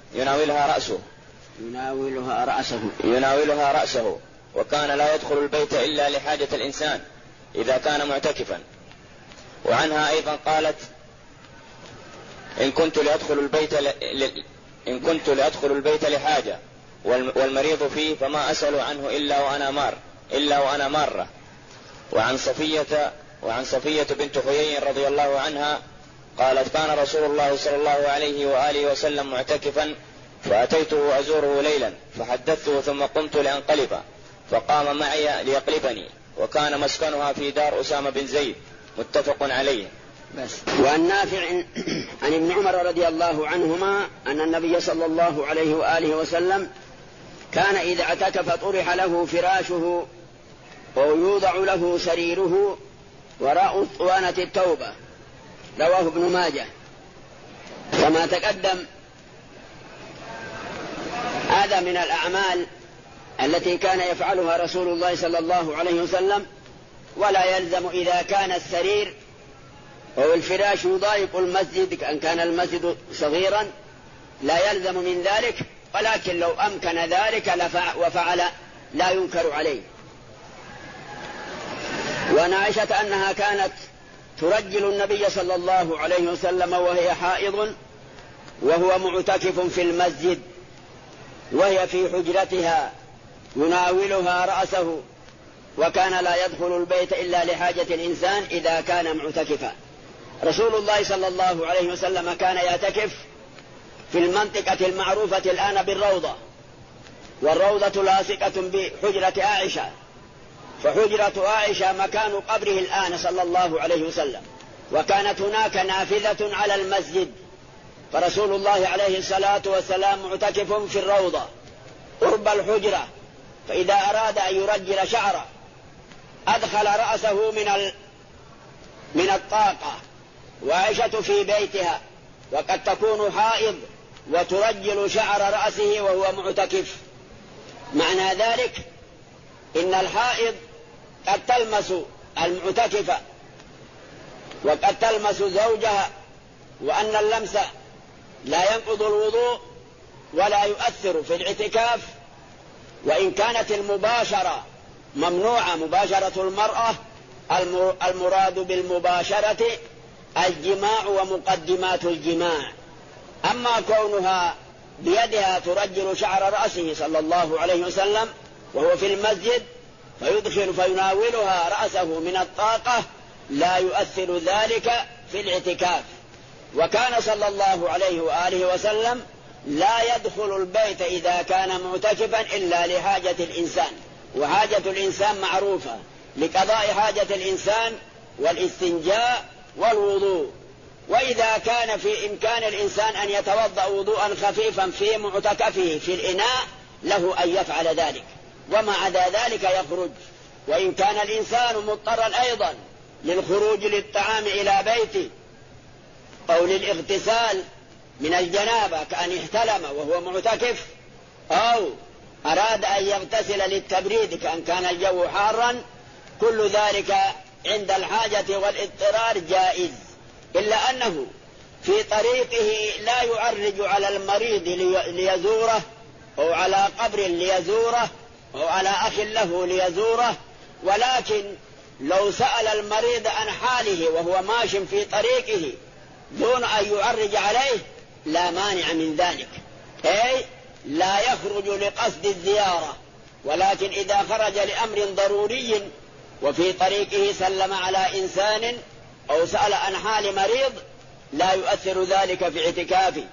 D: يناولها رأسه، وكان لا يدخل البيت إلا لحاجة الإنسان إذا كان معتكفا. وعنها أيضا قالت: إن كنت لأدخل البيت لحاجة والمريض فيه فما أسأل عنه إلا وأنا مارة. وعن صفية بنت حيي رضي الله عنها قالت كان رسول الله صلى الله عليه وآله وسلم معتكفا فأتيته أزوره ليلا فحدثته ثم قمت لأنقلب فقام معي ليقلبني وكان مسكنها في دار أسامة بن زيد متفق عليه.
C: وعن نافع عن ابن عمر رضي الله عنهما أن النبي صلى الله عليه وآله وسلم كان إذا اعتكف طرح له فراشه ويوضع له سريره وراء اسطوانة التوبة. رواه ابن ماجه. كما تقدم هذا من الأعمال التي كان يفعلها رسول الله صلى الله عليه وسلم، ولا يلزم إذا كان السرير أو الفراش يضايق المسجد أن كان المسجد صغيرا لا يلزم من ذلك، ولكن لو أمكن ذلك وفعل لا ينكر عليه. وعن عائشة أنها كانت ترجل النبي صلى الله عليه وسلم وهي حائض وهو معتكف في المسجد وهي في حجرتها يناولها رأسه، وكان لا يدخل البيت إلا لحاجة الإنسان إذا كان معتكفا. رسول الله صلى الله عليه وسلم كان يعتكف في المنطقة المعروفة الآن بالروضة، والروضة لاصقة بحجرة عائشة، فحجرة عائشة مكان قبره الآن صلى الله عليه وسلم، وكانت هناك نافذة على المسجد، فرسول الله عليه الصلاة والسلام معتكف في الروضة قرب الحجرة، فإذا أراد أن يرجل شعره أدخل رأسه من الطاقة، وعائشة في بيتها وقد تكون حائض وترجل شعر رأسه وهو معتكف. معنى ذلك إن الحائض قد تلمس المعتكفة وقد تلمس زوجها، وأن اللمس لا ينقض الوضوء ولا يؤثر في الاعتكاف. وإن كانت المباشرة ممنوعة، مباشرة المرأة المراد بالمباشرة الجماع ومقدمات الجماع، أما كونها بيدها ترجل شعر رأسه صلى الله عليه وسلم وهو في المسجد فيدخل فيناولها رأسه من الطاقة لا يؤثر ذلك في الاعتكاف. وكان صلى الله عليه وآله وسلم لا يدخل البيت إذا كان معتكفا إلا لحاجة الإنسان، وحاجة الإنسان معروفة لقضاء حاجة الإنسان والاستنجاء والوضوء. وإذا كان في إمكان الإنسان أن يتوضأ وضوءا خفيفا في معتكفه في الإناء له أن يفعل ذلك، وما عدا ذلك يخرج. وإن كان الإنسان مضطرا أيضا للخروج للطعام إلى بيته أو للاغتسال من الجنابة كأن احتلم وهو معتكف، أو أراد أن يغتسل للتبريد كأن كان الجو حارا، كل ذلك عند الحاجة والاضطرار جائز، إلا أنه في طريقه لا يعرج على المريض ليزوره أو على قبر ليزوره أو على أخ له ليزوره، ولكن لو سأل المريض عن حاله وهو ماش في طريقه دون أن يعرج عليه لا مانع من ذلك، أي لا يخرج لقصد الزيارة، ولكن إذا خرج لأمر ضروري وفي طريقه سلم على إنسان أو سأل عن حال مريض لا يؤثر ذلك في اعتكافه.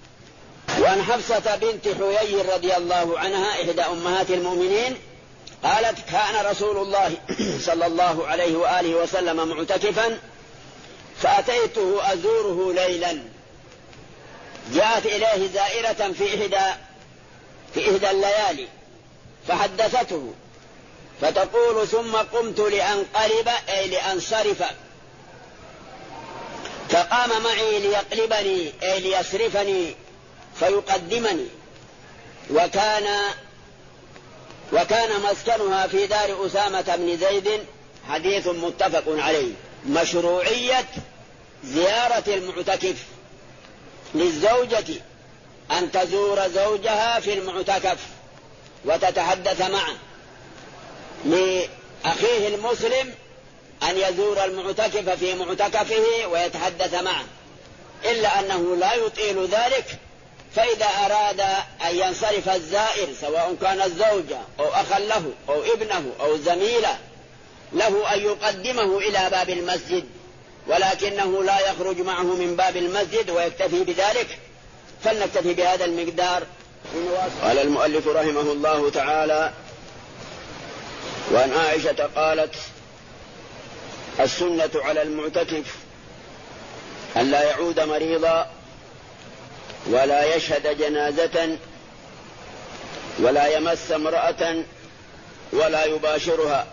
C: وعن حفصة بنت حيي رضي الله عنها إحدى أمهات المؤمنين قالت كان رسول الله صلى الله عليه وآله وسلم معتكفا فأتيته أزوره ليلا، جاءت إليه زائرة في إحدى الليالي فحدثته فتقول ثم قمت لأنقلب أي لأنصرف، فقام معي ليقلبني أي ليصرفني فيقدمني، وكان مسكنها في دار أسامة بن زيد. حديث متفق عليه. مشروعية زيارة المعتكف للزوجة أن تزور زوجها في المعتكف وتتحدث معه، لأخيه المسلم أن يزور المعتكف في معتكفه ويتحدث معه، إلا أنه لا يطيل ذلك. فإذا أراد أن ينصرف الزائر سواء كان الزوجة أو أخا له أو ابنه أو زميله له أن يقدمه إلى باب المسجد، ولكنه لا يخرج معه من باب المسجد ويكتفي بذلك، فلنكتفي بهذا المقدار. قال المؤلف رحمه الله تعالى: وعن عائشة قالت: السنة على المعتكف أن لا يعود مريضا ولا يشهد جنازة ولا يمس امرأة ولا يباشرها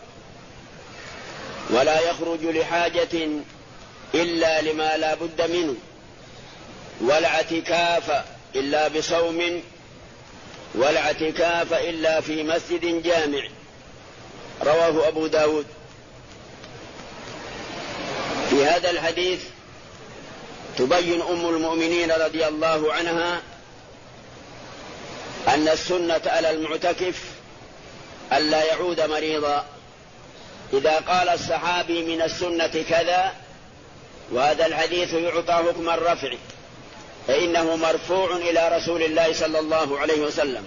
C: ولا يخرج لحاجة إلا لما لا بد منه ولا اعتكاف إلا بصوم ولا اعتكاف إلا في مسجد جامع. رواه أبو داود. في هذا الحديث تبين أم المؤمنين رضي الله عنها أن السنة على المعتكف ألا يعود مريضا. إذا قال الصحابي من السنة كذا وهذا الحديث يعطى حكم الرفع فإنه مرفوع إلى رسول الله صلى الله عليه وسلم.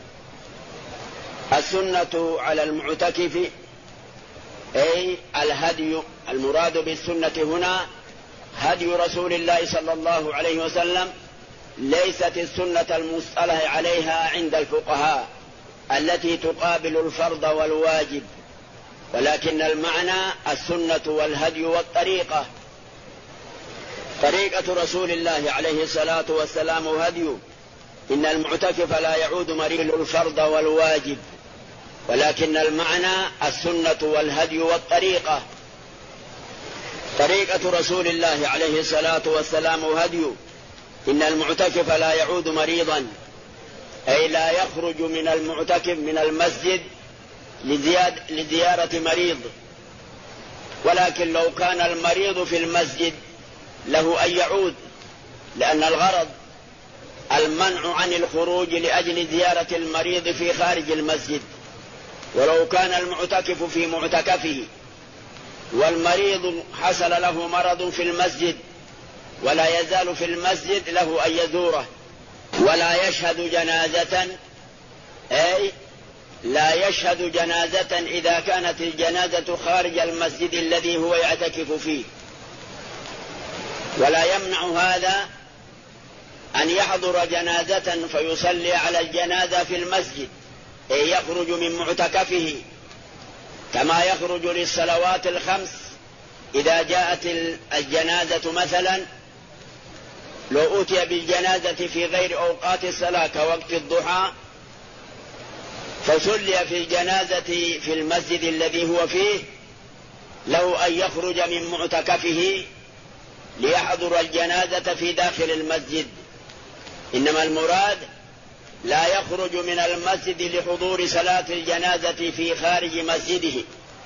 C: السنة على المعتكف أي الهدي، المراد بالسنة هنا هدي رسول الله صلى الله عليه وسلم، ليست السنة المصطلح عليها عند الفقهاء التي تقابل الفرض والواجب، ولكن المعنى السنة والهدي والطريقة. طريقة رسول الله عليه الصلاة والسلام هدي، إن المعتكف لا يعود مريض الفرض والواجب، ولكن المعنى السنة والهدي والطريقة. طريقة رسول الله عليه الصلاة والسلام هدي، إن المعتكف لا يعود مريضا، أي لا يخرج من المعتكف من المسجد لزيارة مريض، ولكن لو كان المريض في المسجد له أن يعود، لأن الغرض المنع عن الخروج لأجل زيارة المريض في خارج المسجد. ولو كان المعتكف في معتكفه والمريض حصل له مرض في المسجد ولا يزال في المسجد له أن يزوره ولا يشهد جنازة، أي لا يشهد جنازة إذا كانت الجنازة خارج المسجد الذي هو يعتكف فيه. ولا يمنع هذا أن يحضر جنازة فيصلي على الجنازة في المسجد، أي يخرج من معتكفه كما يخرج للصلوات الخمس. إذا جاءت الجنازة مثلا، لو أتي بالجنازة في غير أوقات الصلاة كوقت الضحى فصلي في الجنازة في المسجد الذي هو فيه، له أن يخرج من معتكفه ليحضر الجنازة في داخل المسجد. إنما المراد لا يخرج من المسجد لحضور صلاة الجنازة في خارج مسجده،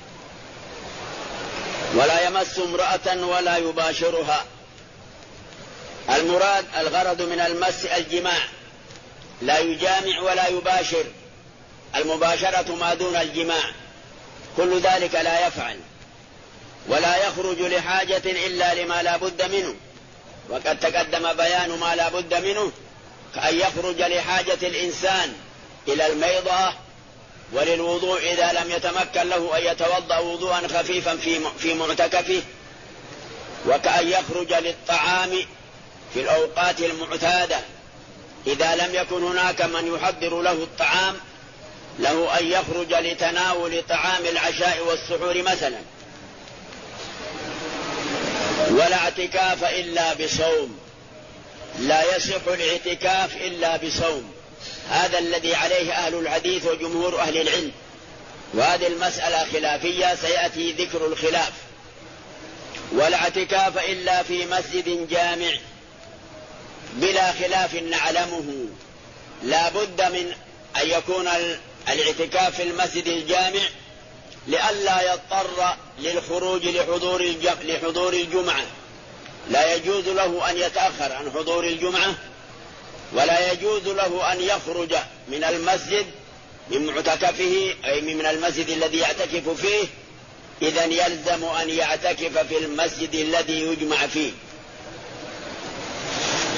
C: ولا يمس امرأة ولا يباشرها. المراد الغرض من المس الجماع، لا يجامع ولا يباشر، المباشرة ما دون الجماع، كل ذلك لا يفعل. ولا يخرج لحاجة إلا لما لا بد منه، وقد تقدم بيان ما لا بد منه، كأن يخرج لحاجة الإنسان إلى الميضة وللوضوء إذا لم يتمكن له أن يتوضأ وضوءا خفيفا في معتكفه، وكأن يخرج للطعام في الأوقات المعتادة إذا لم يكن هناك من يحضر له الطعام، له أن يخرج لتناول طعام العشاء والسحور مثلا. ولا اعتكاف إلا بصوم، لا يصح الاعتكاف إلا بصوم، هذا الذي عليه أهل الحديث وجمهور أهل العلم، وهذه المسألة خلافية سيأتي ذكر الخلاف. ولا اعتكاف إلا في مسجد جامع، بلا خلاف نعلمه، لا بد من أن يكون الاعتكاف في المسجد الجامع لئلا يضطر للخروج لحضور الجمعة. لا يجوز له أن يتأخر عن حضور الجمعة، ولا يجوز له أن يخرج من المسجد من معتكفه أي من المسجد الذي يعتكف فيه، إذن يلزم أن يعتكف في المسجد الذي يجمع فيه.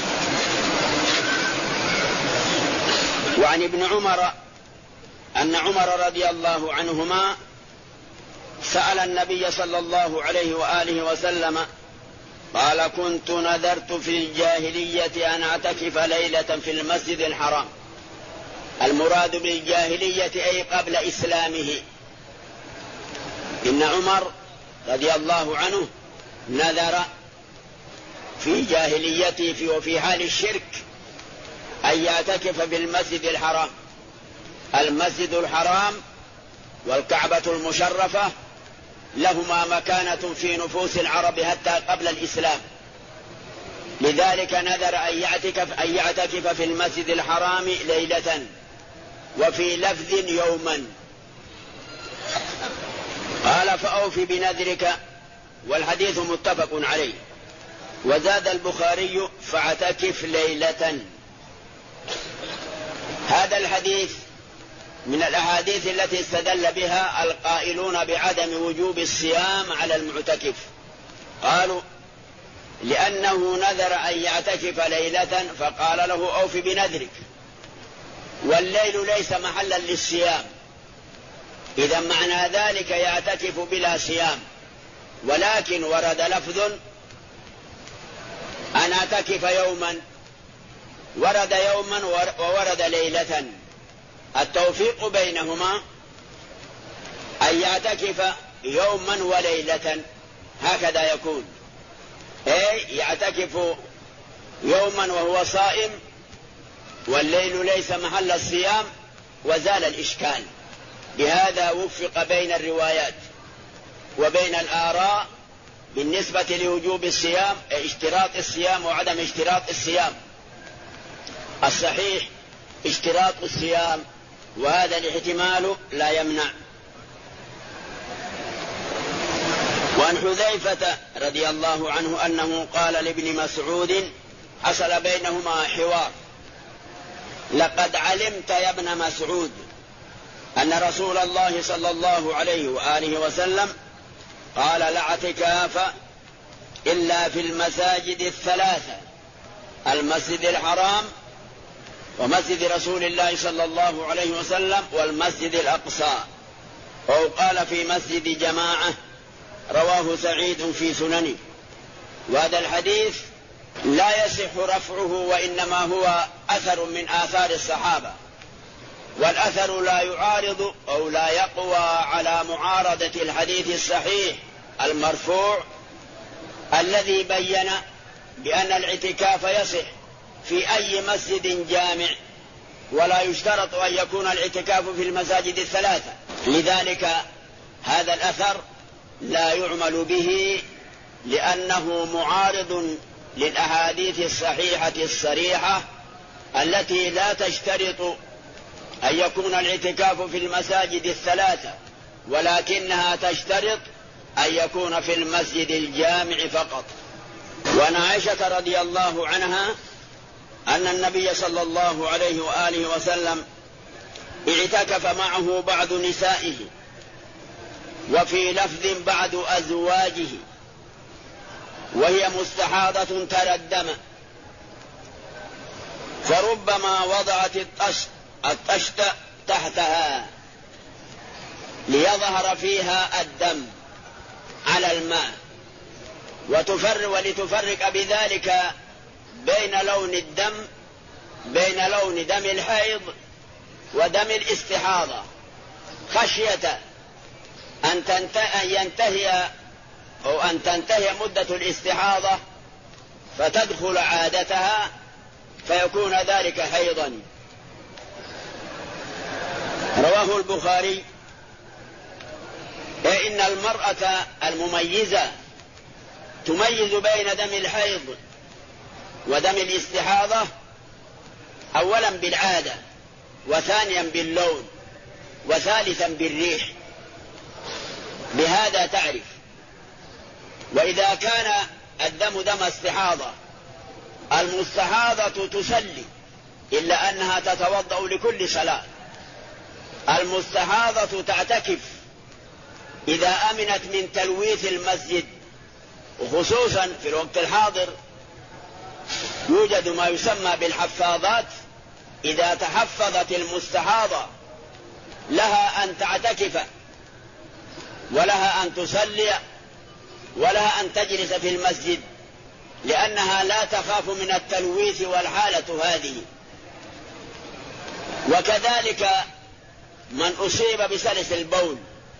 C: وعن ابن عمر أن عمر رضي الله عنهما سأل النبي صلى الله عليه وآله وسلم قال كنت نذرت في الجاهلية أن أعتكف ليلة في المسجد الحرام. المراد بالجاهلية أي قبل إسلامه. إن عمر رضي الله عنه نذر في جاهليته وفي حال الشرك أن يعتكف بالمسجد الحرام. المسجد الحرام والكعبة المشرفة لهما مكانة في نفوس العرب حتى قبل الإسلام، لذلك نذر أن يعتكف في المسجد الحرام ليلة، وفي لفظ يوما. قال فأوف بنذرك، والحديث متفق عليه. وزاد البخاري فاعتكف ليلة. هذا الحديث من الأحاديث التي استدل بها القائلون بعدم وجوب الصيام على المعتكف. قالوا لأنه نذر أن يعتكف ليلة فقال له أوف بنذرك، والليل ليس محلا للصيام، إذا معنى ذلك يعتكف بلا صيام. ولكن ورد لفظ أن اعتكف يوما، ورد يوما وورد ليلة، التوفيق بينهما أن يعتكف يوما وليلة، هكذا يكون، أي يعتكف يوما وهو صائم والليل ليس محل الصيام، وزال الإشكال. بهذا وفق بين الروايات وبين الآراء بالنسبة لوجوب الصيام، اشتراط الصيام وعدم اشتراط الصيام. الصحيح اشتراط الصيام، وهذا الاحتمال لا يمنع. وعن حذيفة رضي الله عنه أنه قال لابن مسعود، حصل بينهما حوار: لقد علمت يا ابن مسعود أن رسول الله صلى الله عليه وآله وسلم قال لا اعتكاف إلا في المساجد الثلاثة: المسجد الحرام، ومسجد رسول الله صلى الله عليه وسلم، والمسجد الأقصى، أو قال في مسجد جماعة. رواه سعيد في سننه. وهذا الحديث لا يصح رفعه، وإنما هو أثر من آثار الصحابة، والأثر لا يعارض أو لا يقوى على معارضة الحديث الصحيح المرفوع الذي بين بأن الاعتكاف يصح في أي مسجد جامع، ولا يشترط أن يكون الاعتكاف في المساجد الثلاثة. لذلك هذا الأثر لا يعمل به، لأنه معارض للأحاديث الصحيحة الصريحة التي لا تشترط أن يكون الاعتكاف في المساجد الثلاثة، ولكنها تشترط أن يكون في المسجد الجامع فقط. وعن عائشة رضي الله عنها أن النبي صلى الله عليه وآله وسلم اعتكف معه بعض نسائه، وفي لفظ بعض أزواجه، وهي مستحاضة ترى الدم، فربما وضعت الطشت تحتها ليظهر فيها الدم على الماء، ولتفرق بذلك بين لون دم الحيض ودم الاستحاضة، خشية أن تنتهي مدة الاستحاضة فتدخل عادتها فيكون ذلك حيضا. رواه البخاري: إن المرأة المميزة تميز بين دم الحيض ودم الاستحاضة أولا بالعادة، وثانيا باللون، وثالثا بالريح. بهذا تعرف. وإذا كان الدم دم استحاضة، المستحاضة تصلي إلا أنها تتوضأ لكل صلاة، المستحاضة تعتكف إذا أمنت من تلويث المسجد، وخصوصا في الوقت الحاضر يوجد ما يسمى بالحفاظات إذا تحفظت المستحاضة لها أن تعتكف ولها أن تصلي ولها أن تجلس في المسجد، لأنها لا تخاف من التلويث والحالة هذه. وكذلك من أصيب بسلس البول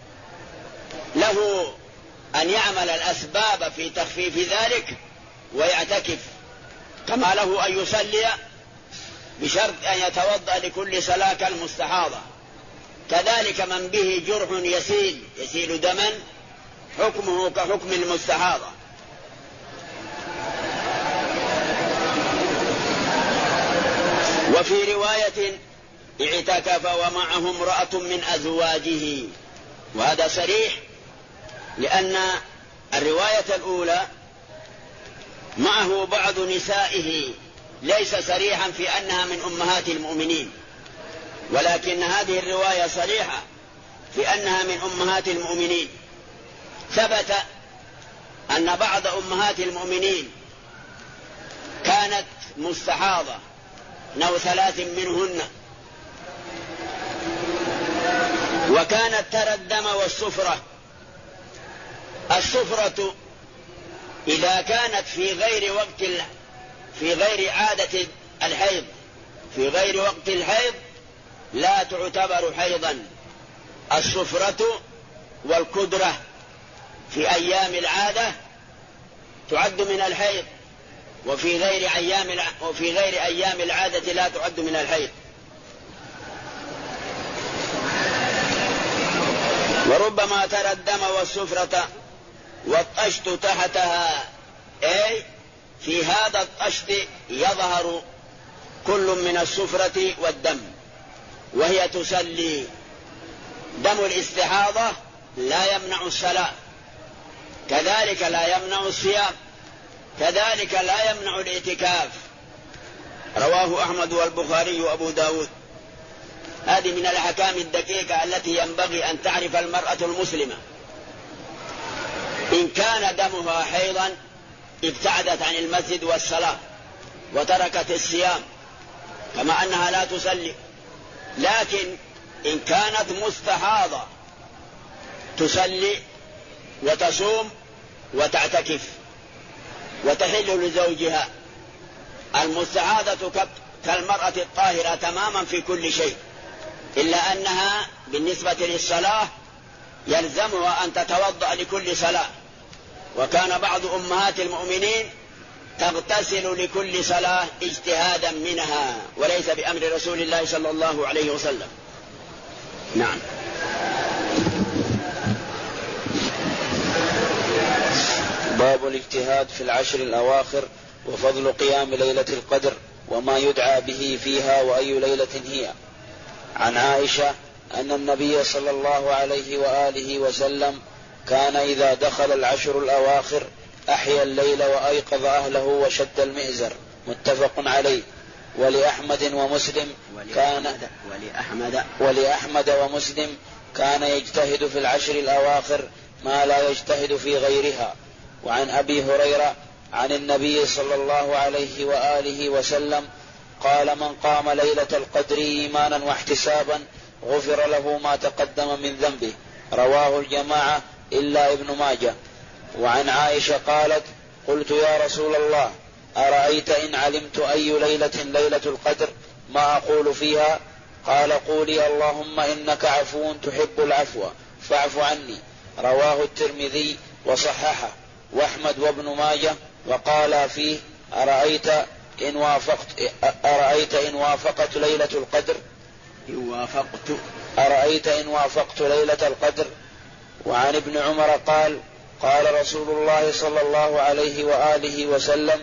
C: له أن يعمل الأسباب في تخفيف ذلك ويعتكف، كما له أن يصلي بشرط أن يتوضأ لكل صلاة كالمستحاضة. كذلك من به جرح يسيل دما حكمه كحكم المستحاضة. وفي رواية اعتكف ومعه امرأة من أزواجه، وهذا صريح، لأن الرواية الأولى معه بعض نسائه ليس صريحا في أنها من أمهات المؤمنين، ولكن هذه الرواية صريحة في أنها من أمهات المؤمنين. ثبت أن بعض أمهات المؤمنين كانت مستحاضة أو 3 منهن، وكانت ترى الدم والصفرة. الصفرة إذا كانت في غير عادة الحيض، في غير وقت الحيض لا تعتبر حيضا. الصفرة والكدرة في أيام العادة تعد من الحيض، وفي غير أيام العادة لا تعد من الحيض. وربما ترى الدم والصفرة والطشت تحتها، أي في هذا الطشت يظهر كل من الصفرة والدم وهي تصلي. دم الاستحاضة لا يمنع الصلاة، كذلك لا يمنع الصيام، كذلك لا يمنع الاعتكاف. رواه أحمد والبخاري وأبو داود. هذه من الأحكام الدقيقة التي ينبغي أن تعرف المرأة المسلمة. إن كان دمها حيضا ابتعدت عن المسجد والصلاة وتركت الصيام كما أنها لا تصلي. لكن إن كانت مستحاضة تصلي وتصوم وتعتكف وتحل لزوجها. المستحاضة كالمرأة الطاهرة تماما في كل شيء، إلا أنها بالنسبة للصلاة يلزمها أن تتوضأ لكل صلاة. وكان بعض أمهات المؤمنين تغتسل لكل صلاة اجتهادا منها، وليس بأمر رسول الله صلى الله عليه وسلم. نعم.
E: باب الاجتهاد في العشر الأواخر وفضل قيام ليلة القدر وما يدعى به فيها وأي ليلة هي. عن عائشة أن النبي صلى الله عليه وآله وسلم كان إذا دخل العشر الأواخر أحيا الليل وأيقظ أهله وشد المئزر. متفق عليه. ولأحمد ومسلم كان يجتهد في العشر الأواخر ما لا يجتهد في غيرها. وعن أبي هريرة عن النبي صلى الله عليه وآله وسلم قال: من قام ليلة القدر إيمانا واحتسابا غفر له ما تقدم من ذنبه. رواه الجماعة إلا ابن ماجه. وعن عائشة قالت: قلت يا رسول الله أرأيت إن علمت أي ليلة القدر ما أقول فيها؟ قال: قولي اللهم إنك عفو تحب العفو فاعف عني. رواه الترمذي وصححه وأحمد وابن ماجه وقال فيه: أرأيت إن وافقت ليلة القدر. أرأيت إن وافقت ليلة القدر. وعن ابن عمر قال: قال رسول الله صلى الله عليه وآله وسلم: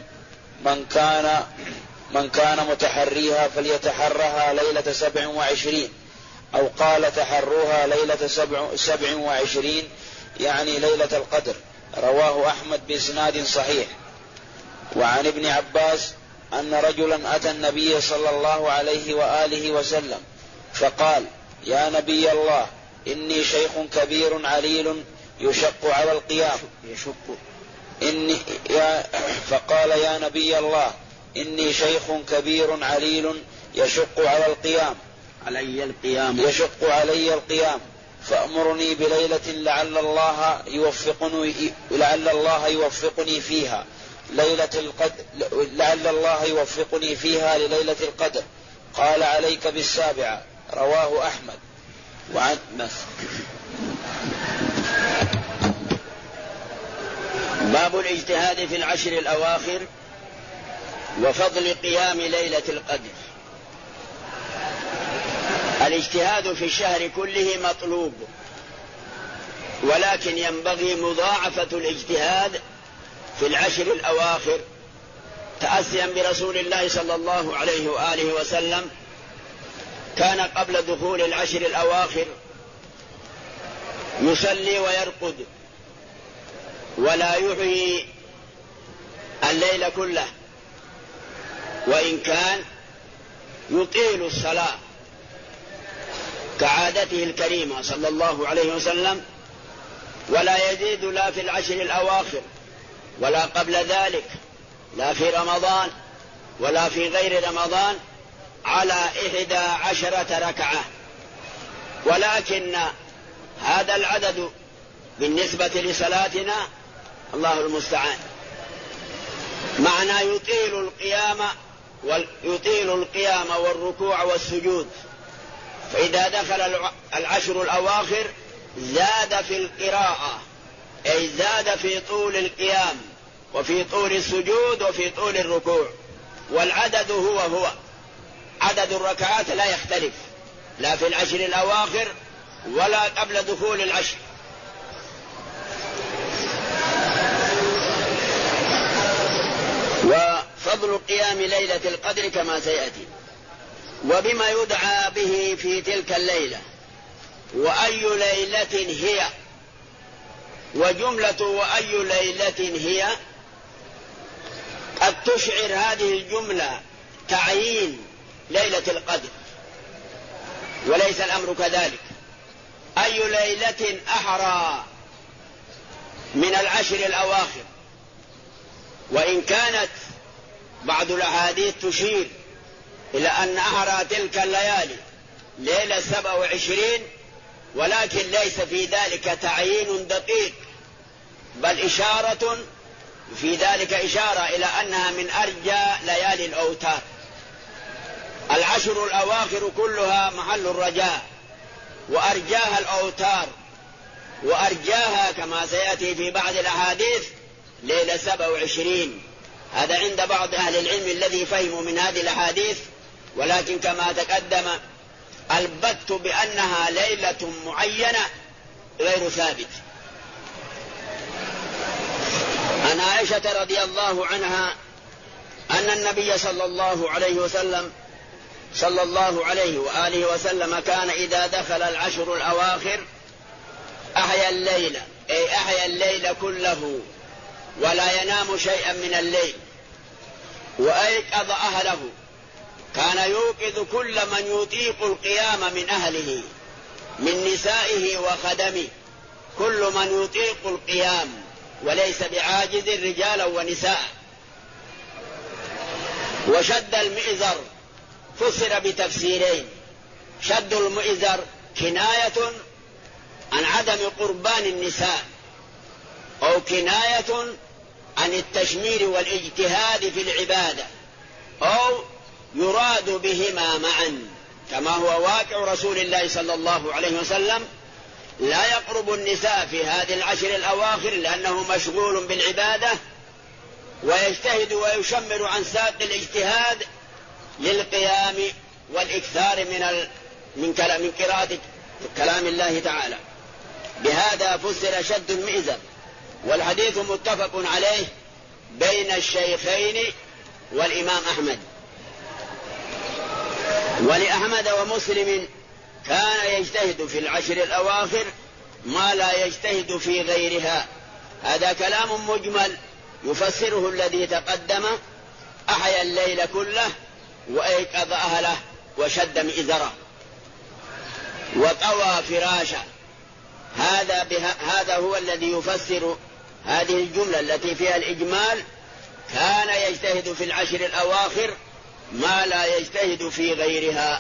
E: من كان متحريها فليتحرها ليلة 27، أو قال تحروها ليلة 27 يعني ليلة القدر. رواه أحمد بإسناد صحيح. وعن ابن عباس أن رجلا أتى النبي صلى الله عليه وآله وسلم فقال: يا نبي الله إني شيخ كبير عليل يشق على القيام. فقال: يا نبي الله إني شيخ كبير عليل يشق علي القيام فأمرني بليلة لعل الله يوفقني فيها لليلة القدر. قال عليك بالسابعة. رواه أحمد.
C: باب الاجتهاد في العشر الأواخر وفضل قيام ليلة القدر. الاجتهاد في الشهر كله مطلوب، ولكن ينبغي مضاعفة الاجتهاد في العشر الأواخر تأسيا برسول الله صلى الله عليه وآله وسلم. كان قبل دخول العشر الأواخر يصلي ويرقد ولا يحيي الليل كله، وإن كان يطيل الصلاة كعادته الكريمة صلى الله عليه وسلم، ولا يزيد لا في العشر الأواخر ولا قبل ذلك، لا في رمضان ولا في غير رمضان، على 11 ركعة. ولكن هذا العدد بالنسبة لصلاتنا الله المستعان، معنى يطيل القيام والركوع والسجود. فإذا دخل العشر الأواخر زاد في القراءة، أي زاد في طول القيام وفي طول السجود وفي طول الركوع، والعدد هو عدد الركعات لا يختلف، لا في العشر الأواخر ولا قبل دخول العشر. وفضل قيام ليلة القدر كما سيأتي، وبما يدعى به في تلك الليلة، وأي ليلة هي، وجملة وأي ليلة هي قد تشعر هذه الجملة تعيين ليلة القدر، وليس الأمر كذلك. أي ليلة أحرى من العشر الأواخر، وإن كانت بعض الأحاديث تشير إلى أن أحرى تلك الليالي ليلة 27، ولكن ليس في ذلك تعيين دقيق، بل إشارة في ذلك إشارة إلى أنها من أرجى ليالي الأوتار. العشر الأواخر كلها محل الرجاء، وأرجاها الأوتار، وأرجاها كما سيأتي في بعض الأحاديث ليلة 27. هذا عند بعض أهل العلم الذي فهموا من هذه الأحاديث، ولكن كما تقدم البت بأنها ليلة معينة غير ثابت. عن عائشة رضي الله عنها أن النبي صلى الله عليه وآله وسلم كان إذا دخل العشر الأواخر أحيا الليل، أي أحيا الليل كله ولا ينام شيئا من الليل، وأيقظ أهله. كان يوقظ كل من يطيق القيام من أهله من نسائه وخدمه، كل من يطيق القيام وليس بعاجز رجالا ونساء. وشد المئزر فسر بتفسيرين: شد المئزر كناية عن عدم قربان النساء، أو كناية عن التشمير والاجتهاد في العبادة، أو يراد بهما معا، كما هو واقع رسول الله صلى الله عليه وسلم. لا يقرب النساء في هذه العشر الأواخر لأنه مشغول بالعبادة، ويجتهد ويشمر عن ساق الاجتهاد للقيام والإكثار من قراءة كلام الله تعالى. بهذا فسر شد المئزر، والحديث متفق عليه بين الشيخين والإمام أحمد. ولأحمد ومسلم كان يجتهد في العشر الأواخر ما لا يجتهد في غيرها. هذا كلام مجمل يفسره الذي تقدم: أحيا الليل كله وأيقظ أهله وشد مئزره وطوى فراشه. هذا هو الذي يفسر هذه الجملة التي فيها الإجمال: كان يجتهد في العشر الأواخر ما لا يجتهد في غيرها.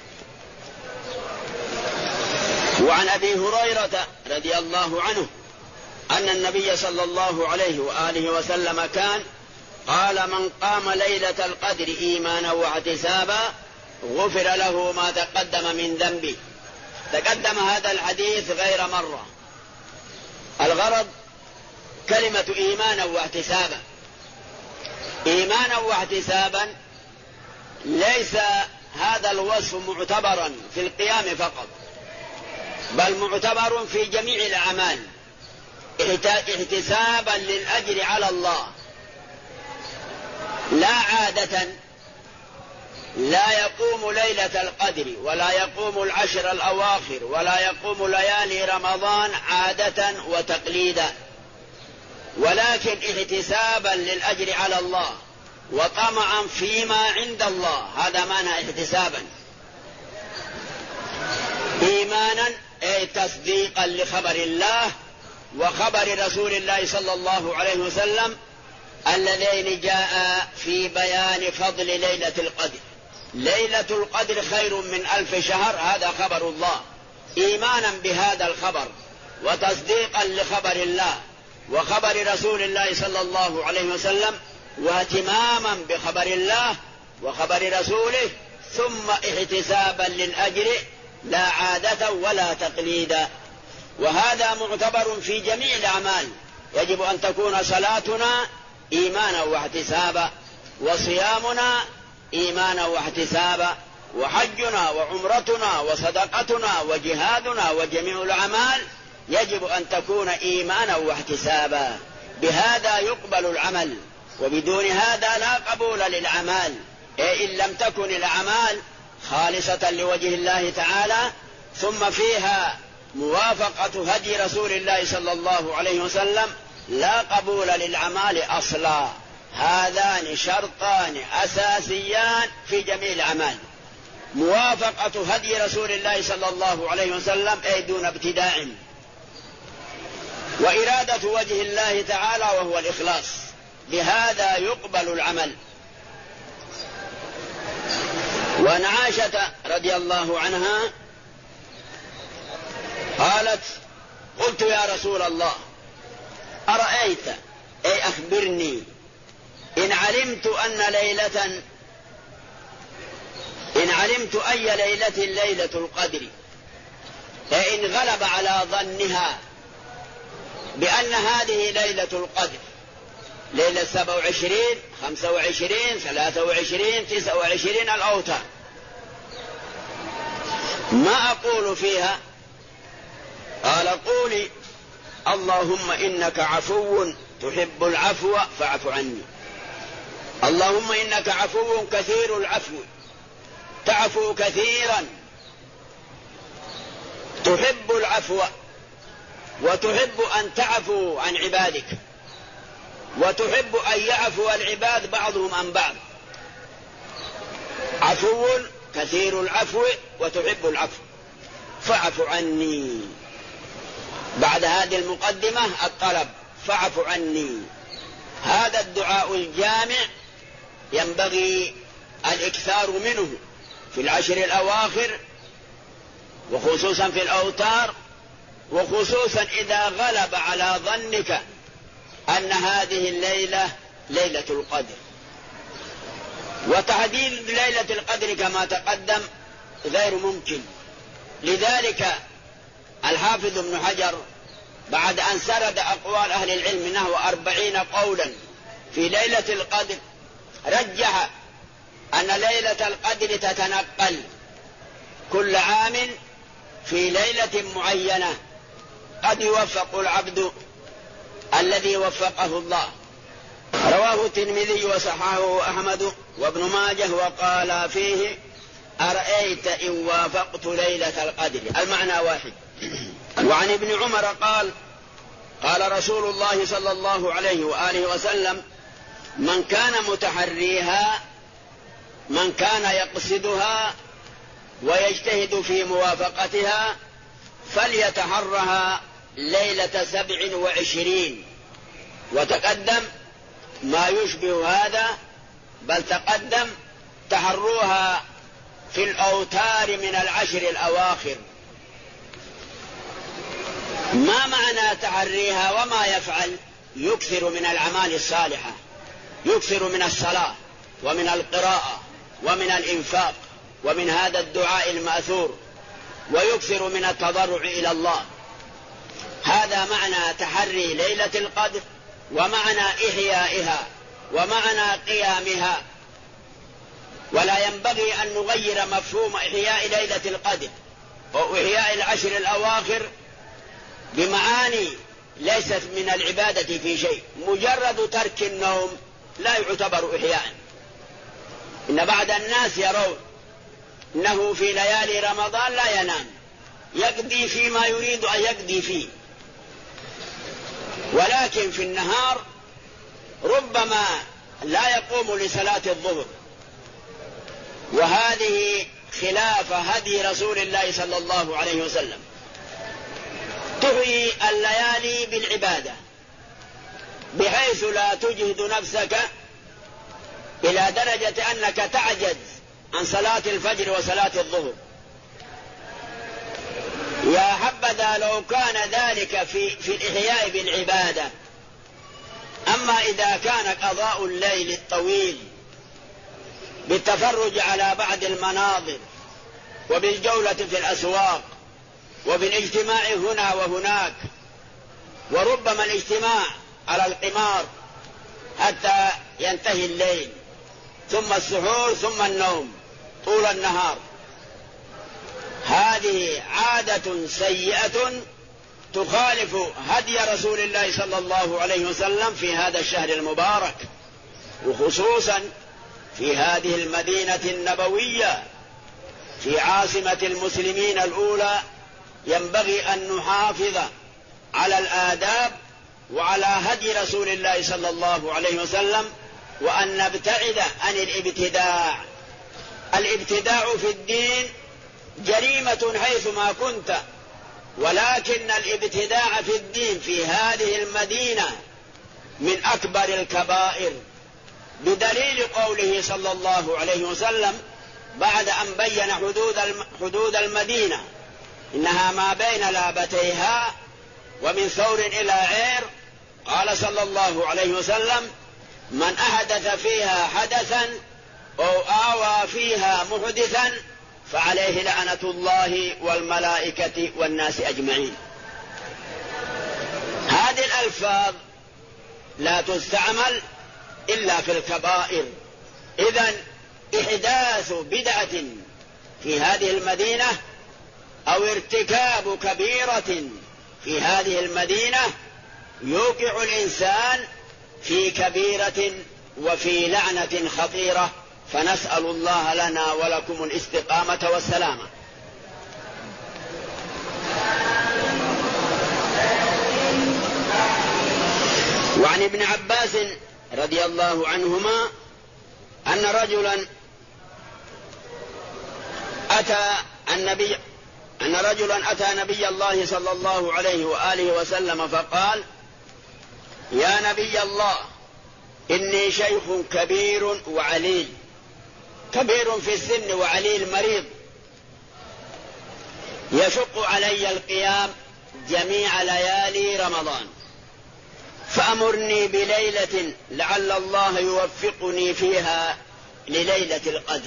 C: وعن أبي هريرة رضي الله عنه أن النبي صلى الله عليه وآله وسلم قال من قام ليلة القدر إيمانا واحتسابا غفر له ما تقدم من ذنبه. تقدم هذا الحديث غير مرة. الغرض كلمة إيمانا واحتسابا. إيمانا واحتسابا ليس هذا الوصف معتبرا في القيام فقط، بل معتبر في جميع الأعمال احتسابا للأجر على الله. لا عادة لا يقوم ليلة القدر ولا يقوم العشر الأواخر ولا يقوم ليالي رمضان عادة وتقليدا، ولكن احتسابا للأجر على الله وطمعا فيما عند الله. هذا معنى احتسابا. إيمانا أي تصديقا لخبر الله وخبر رسول الله صلى الله عليه وسلم اللذين جاء في بيان فضل ليلة القدر. ليلة القدر خير من 1000 شهر، هذا خبر الله. إيمانا بهذا الخبر وتصديقا لخبر الله وخبر رسول الله صلى الله عليه وسلم واهتماما بخبر الله وخبر رسوله، ثم احتسابا للأجر لا عادة ولا تقليدا. وهذا معتبر في جميع الأعمال. يجب أن تكون صلاتنا إيمانا واحتسابا، وصيامنا إيمانا واحتسابا، وحجنا وعمرتنا وصدقتنا وجهادنا وجميع الأعمال يجب أن تكون إيمانا واحتسابا. بهذا يقبل العمل، وبدون هذا لا قبول للأعمال. إن لم تكن الأعمال خالصة لوجه الله تعالى ثم فيها موافقة هدي رسول الله صلى الله عليه وسلم لا قبول للأعمال أصلا. هذان شرطان أساسيان في جميع الأعمال: موافقة هدي رسول الله صلى الله عليه وسلم أي دون ابتداع، وإرادة وجه الله تعالى وهو الإخلاص. بهذا يقبل العمل. وعن عائشة رضي الله عنها قالت: قلت يا رسول الله أرأيت أي أخبرني إن علمت أي ليلة ليلة القدر، أي إن غلب على ظنها بأن هذه ليلة القدر، ليلة 27 25 23 29 الأوتار، ما أقول فيها؟ قال: قولي اللهم إنك عفو تحب العفو فاعف عني. اللهم إنك عفو كثير العفو تعفو كثيرا، تحب العفو وتحب أن تعفو عن عبادك، وتحب أن يعفو العباد بعضهم عن بعض. عفو كثير العفو وتحب العفو فاعف عني. بعد هذه المقدمة الطلب: فاعف عني. هذا الدعاء الجامع ينبغي الإكثار منه في العشر الأواخر، وخصوصا في الأوتار، وخصوصا إذا غلب على ظنك أن هذه الليلة ليلة القدر. وتحديد ليلة القدر كما تقدم غير ممكن. لذلك الحافظ ابن حجر بعد أن سرد أقوال أهل العلم نحو 40 قولا في ليلة القدر رجح أن ليلة القدر تتنقل كل عام في ليلة معينة قد يوفق العبد الذي وفقه الله. رواه الترمذي وصححه أحمد وابن ماجه وقال فيه: أرأيت إن وافقت ليلة القدر. المعنى واحد. وعن ابن عمر قال: قال رسول الله صلى الله عليه وآله وسلم: من كان متحريها، من كان يقصدها ويجتهد في موافقتها فليتحرها ليلة 27. وتقدم ما يشبه هذا، بل تقدم تحروها في الأوتار من العشر الأواخر. ما معنى تحريها وما يفعل؟ يكثر من الأعمال الصالحة، يكثر من الصلاة ومن القراءة ومن الإنفاق ومن هذا الدعاء المأثور، ويكثر من التضرع إلى الله. هذا معنى تحري ليلة القدر، ومعنى إحيائها، ومعنى قيامها. ولا ينبغي أن نغير مفهوم إحياء ليلة القدر أو إحياء العشر الأواخر بمعاني ليست من العبادة في شيء. مجرد ترك النوم لا يعتبر إحياء. إن بعض الناس يرون أنه في ليالي رمضان لا ينام، يقضي فيما يريد أن يقضي فيه، ولكن في النهار ربما لا يقوم لصلاة الظهر، وهذه خلاف هدي رسول الله صلى الله عليه وسلم. تحيي الليالي بالعبادة بحيث لا تجهد نفسك إلى درجة أنك تعجز عن صلاة الفجر وصلاة الظهر. يا حبذا لو كان ذلك في الإحياء بالعبادة. أما إذا كان قضاء الليل الطويل بالتفرج على بعض المناظر وبالجولة في الأسواق وبالاجتماع هنا وهناك، وربما الاجتماع على القمار حتى ينتهي الليل، ثم السحور، ثم النوم طول النهار، هذه عادة سيئة تخالف هدي رسول الله صلى الله عليه وسلم في هذا الشهر المبارك، وخصوصا في هذه المدينة النبوية في عاصمة المسلمين الأولى. ينبغي أن نحافظ على الآداب وعلى هدي رسول الله صلى الله عليه وسلم، وأن نبتعد عن الابتداع. الابتداع في الدين جريمة حيثما كنت، ولكن الابتداع في الدين في هذه المدينة من أكبر الكبائر، بدليل قوله صلى الله عليه وسلم بعد أن بين حدود المدينة إنها ما بين لابتيها ومن ثور إلى عير، قال صلى الله عليه وسلم: من أحدث فيها حدثا أو آوى فيها محدثا فعليه لعنة الله والملائكة والناس أجمعين. هذه الألفاظ لا تستعمل إلا في الكبائر. إذن إحداث بدعة في هذه المدينة أو ارتكاب كبيرة في هذه المدينة يوقع الإنسان في كبيرة وفي لعنة خطيرة، فنسأل الله لنا ولكم الاستقامة والسلامة. وعن ابن عباس رضي الله عنهما أن رجلا أتى نبي الله صلى الله عليه وآله وسلم فقال: يا نبي الله، إني شيخ كبير وعليل، كبير في السن وعليل مريض، يشق علي القيام جميع ليالي رمضان، فأمرني بليلة لعل الله يوفقني فيها لليلة القدر.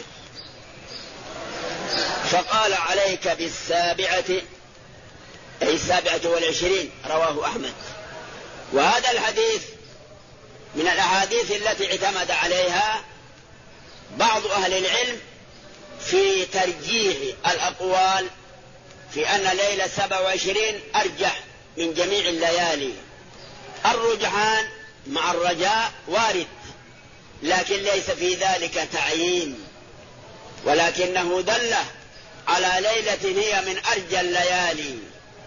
C: فقال: عليك بالسابعة، أي 27، رواه أحمد. وهذا الحديث من الأحاديث التي اعتمد عليها بعض أهل العلم في ترجيح الأقوال في أن ليلة 27 أرجح من جميع الليالي. الرجحان مع الرجاء وارد، لكن ليس في ذلك تعيين، ولكنه دل على ليلة هي من أرجى الليالي،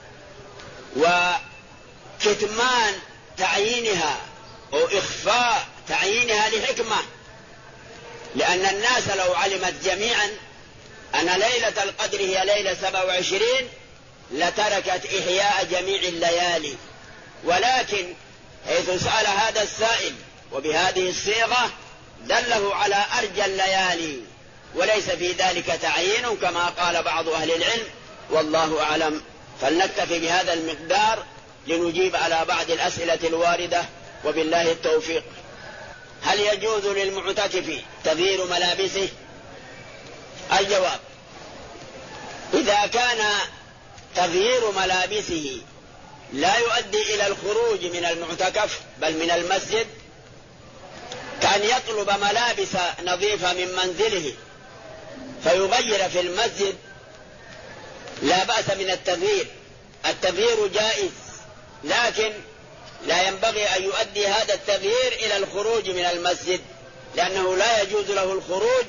C: وكتمان تعيينها أو إخفاء تعيينها لحكمة، لأن الناس لو علمت جميعا أن ليلة القدر هي ليلة 27 لتركت إحياء جميع الليالي. ولكن حيث سأل هذا السائل وبهذه الصيغة دله على أرجى الليالي، وليس في ذلك تعيين كما قال بعض أهل العلم، والله أعلم. فلنكتفي بهذا المقدار لنجيب على بعض الأسئلة الواردة، وبالله التوفيق. هل يجوز للمعتكف تغيير ملابسه؟ الجواب: إذا كان تغيير ملابسه لا يؤدي إلى الخروج من المعتكف بل من المسجد، كأن يطلب ملابس نظيفة من منزله فيغير في المسجد، لا بأس من التغيير. التغيير جائز، لكن لا ينبغي أن يؤدي هذا التغيير إلى الخروج من المسجد، لأنه لا يجوز له الخروج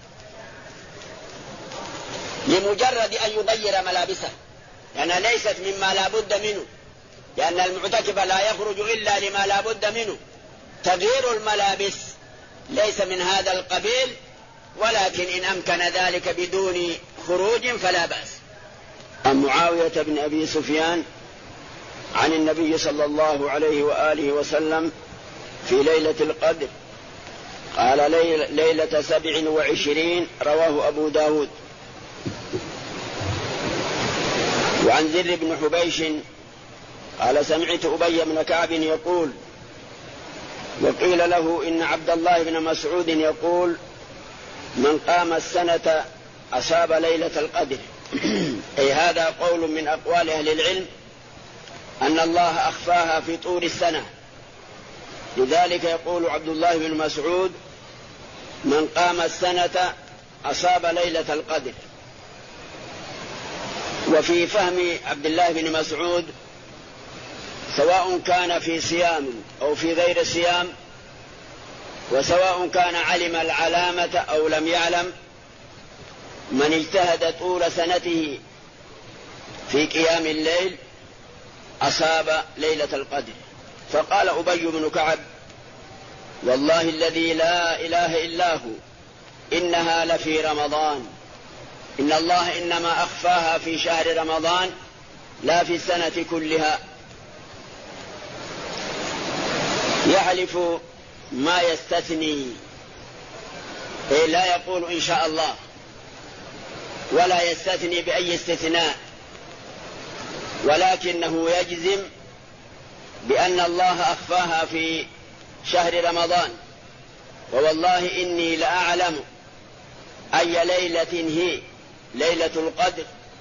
C: لمجرد أن يغير ملابسه، لأنها ليست مما لا بد منه، لأن المعتكف لا يخرج إلا لما لا بد منه. تغيير الملابس ليس من هذا القبيل، ولكن إن أمكن ذلك بدون خروج فلا بأس. عن معاوية بن أبي سفيان عن النبي صلى الله عليه وآله وسلم في ليلة القدر قال: ليلة 27، رواه أبو داود. وعن زر بن حبيش قال: سمعت أبي بن كعب يقول: وقيل له إن عبد الله بن مسعود يقول: من قام السنة أصاب ليلة القدر. أي هذا قول من أقوال أهل العلم أن الله أخفاها في طول السنة، لذلك يقول عبد الله بن مسعود: من قام السنة أصاب ليلة القدر. وفي فهم عبد الله بن مسعود، سواء كان في صيام أو في غير صيام، وسواء كان علم العلامة أو لم يعلم، من اجتهد طول سنته في قيام الليل أصاب ليلة القدر. فقال أبي بن كعب: والله الذي لا إله إلا هو إنها لفي رمضان، إن الله إنما أخفاها في شهر رمضان لا في السنة كلها. يحلف ما يستثني، لا يقول إن شاء الله، ولا يستثني بأي استثناء، ولكنه يجزم بأن الله أخفاها في شهر رمضان. ووالله إني لأعلم أي ليلة هي ليلة القدر،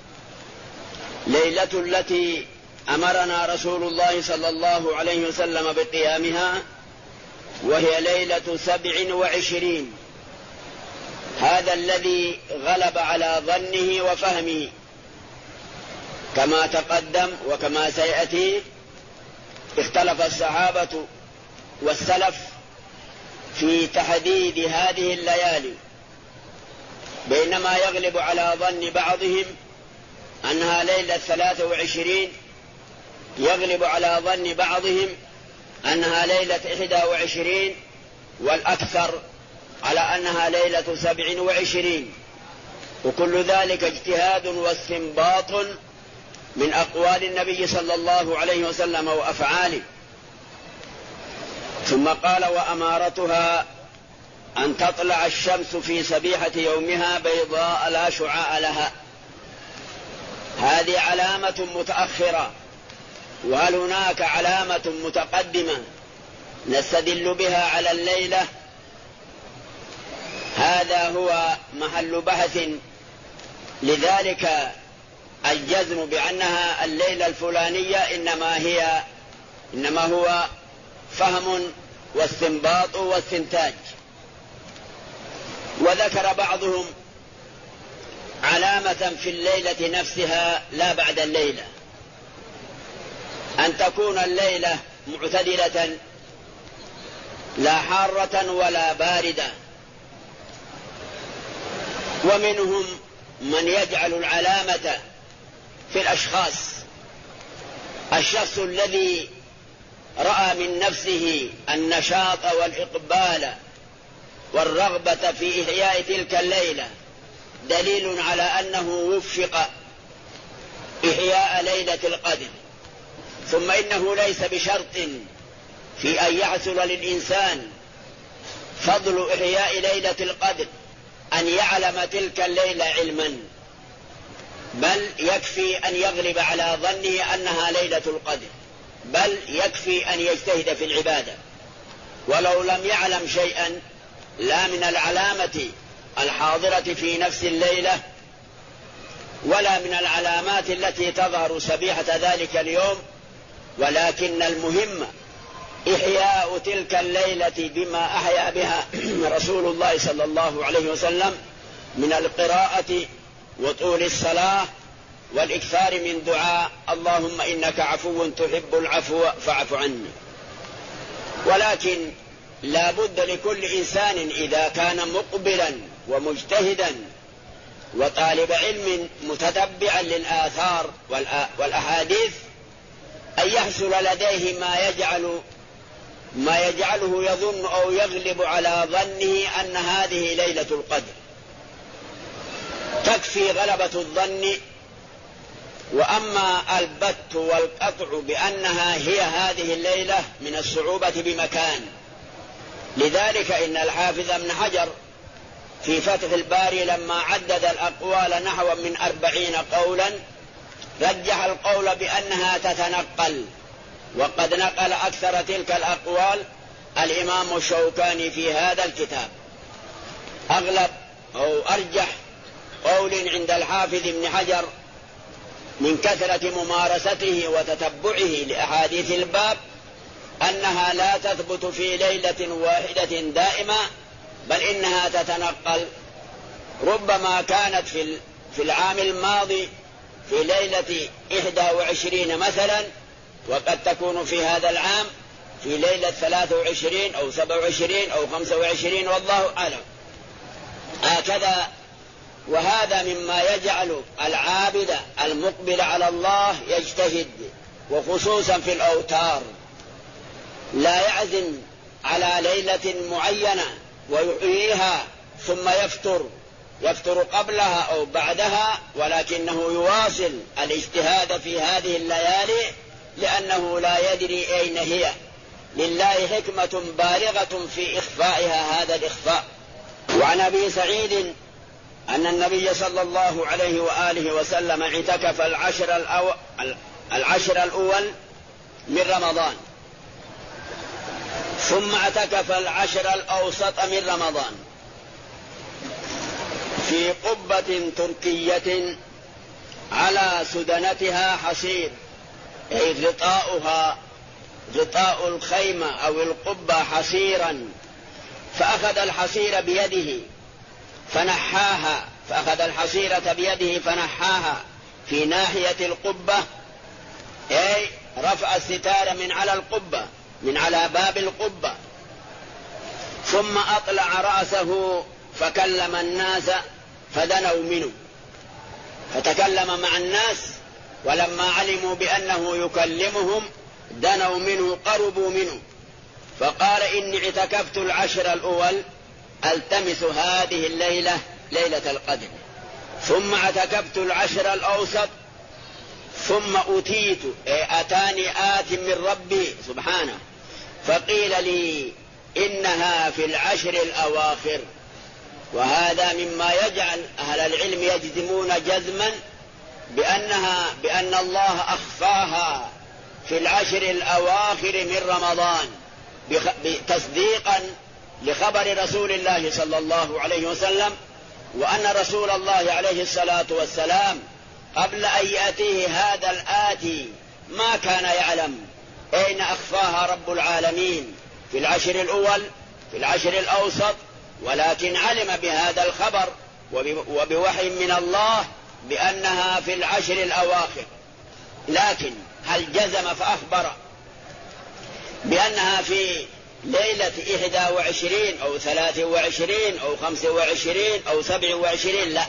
C: ليلة التي أمرنا رسول الله صلى الله عليه وسلم بقيامها، وهي ليلة 27. هذا الذي غلب على ظنه وفهمه، كما تقدم وكما سيأتي. اختلف الصحابة والسلف في تحديد هذه الليالي، بينما يغلب على ظن بعضهم أنها ليلة 23، يغلب على ظن بعضهم أنها ليلة 21، والأكثر على أنها ليلة 27. وكل ذلك اجتهاد واستنباط من أقوال النبي صلى الله عليه وسلم وأفعاله. ثم قال: وأمارتها أن تطلع الشمس في صبيحة يومها بيضاء لا شعاع لها. هذه علامة متأخرة، وهل هناك علامة متقدمة نستدل بها على الليلة؟ هذا هو محل بحث، لذلك الجزم بأنها الليلة الفلانية إنما هو فهم واستنباط واستنتاج. وذكر بعضهم علامة في الليلة نفسها لا بعد الليلة، أن تكون الليلة معتدلة لا حارة ولا باردة. ومنهم من يجعل العلامة في الأشخاص، الشخص الذي رأى من نفسه النشاط والإقبال والرغبة في إحياء تلك الليلة دليل على أنه وفق إحياء ليلة القدر. ثم إنه ليس بشرط في أن يحصل للإنسان فضل إحياء ليلة القدر أن يعلم تلك الليلة علما، بل يكفي أن يغلب على ظنه أنها ليلة القدر، بل يكفي أن يجتهد في العبادة ولو لم يعلم شيئا لا من العلامة الحاضرة في نفس الليلة ولا من العلامات التي تظهر سبيحة ذلك اليوم، ولكن المهم إحياء تلك الليلة بما أحيا بها رسول الله صلى الله عليه وسلم من القراءة وطول الصلاة والإكثار من دعاء اللهم إنك عفو تحب العفو فاعف عني. ولكن لا بد لكل إنسان إذا كان مقبلا ومجتهدا وطالب علم متتبعا للآثار والأحاديث أن يحصل لديه ما يجعله يظن أو يغلب على ظنه أن هذه ليلة القدر. تكفي غلبة الظن، وأما البت والقطع بأنها هي هذه الليلة من الصعوبة بمكان. لذلك إن الحافظ ابن حجر في فتح الباري لما عدد الأقوال نحو من 40 قولا رجح القول بأنها تتنقل، وقد نقل أكثر تلك الأقوال الإمام الشوكاني في هذا الكتاب. أغلب أو أرجح قول عند الحافظ ابن حجر من كثرة ممارسته وتتبعه لأحاديث الباب أنها لا تثبت في ليلة واحدة دائمة، بل إنها تتنقل. ربما كانت في العام الماضي في ليلة 21 مثلا، وقد تكون في هذا العام في ليلة 23 أو 27 أو 25 والله أعلم. هكذا، وهذا مما يجعل العابد المقبل على الله يجتهد، وخصوصا في الأوتار لا يعزم على ليلة معينة ويحييها ثم يفتر قبلها أو بعدها، ولكنه يواصل الاجتهاد في هذه الليالي لأنه لا يدري أين هي. لله حكمة بالغة في إخفائها هذا الإخفاء. وعن أبي سعيد أن النبي صلى الله عليه وآله وسلم اعتكف العشر الأول من رمضان، ثم اعتكف العشر الأوسط من رمضان في قبة تركية على سدنتها حصير، أي غطاء الخيمة أو القبة حصيرا، فأخذ الحصير بيده فنحاها، فأخذ الحصيرة بيده فنحاها في ناحية القبة، أي رفع الستار من على القبة، من على باب القبة، ثم أطلع رأسه فكلم الناس فدنوا منه، فتكلم مع الناس، ولما علموا بأنه يكلمهم دنوا منه قربوا منه، فقال إني اعتكفت العشر الأول ألتمس هذه الليلة ليلة القدر، ثم اعتكفت العشر الأوسط، ثم أتاني آت من ربي سبحانه فقيل لي إنها في العشر الأواخر. وهذا مما يجعل أهل العلم يجزمون جزما بأن الله أخفاها في العشر الأواخر من رمضان، تصديقا لخبر رسول الله صلى الله عليه وسلم، وأن رسول الله عليه الصلاة والسلام قبل أن يأتيه هذا الآتي ما كان يعلم أين أخفاها رب العالمين في العشر الأول في العشر الأوسط، ولكن علم بهذا الخبر وبوحي من الله بأنها في العشر الأواخر. لكن هل جزم فأخبر بأنها في ليلة 21 أو 23 أو 25 أو 27؟ لا،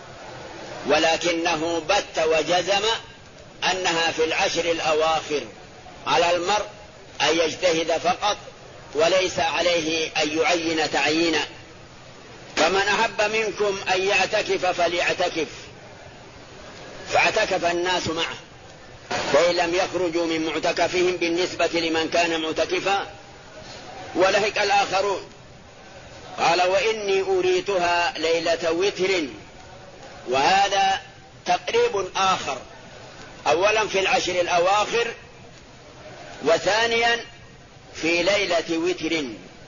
C: ولكنه بت وجزم أنها في العشر الأواخر. على المرء أن يجتهد فقط، وليس عليه أن يعين تعيينا. فمن أحب منكم أن يعتكف فليعتكف، فاعتكف الناس معه، فإن لم يخرجوا من معتكفهم بالنسبة لمن كان معتكفا ولهك الآخرون. قال وإني أريتها ليلة وتر، وهذا تقريب آخر، أولا في العشر الأواخر، وثانيا في ليلة وتر.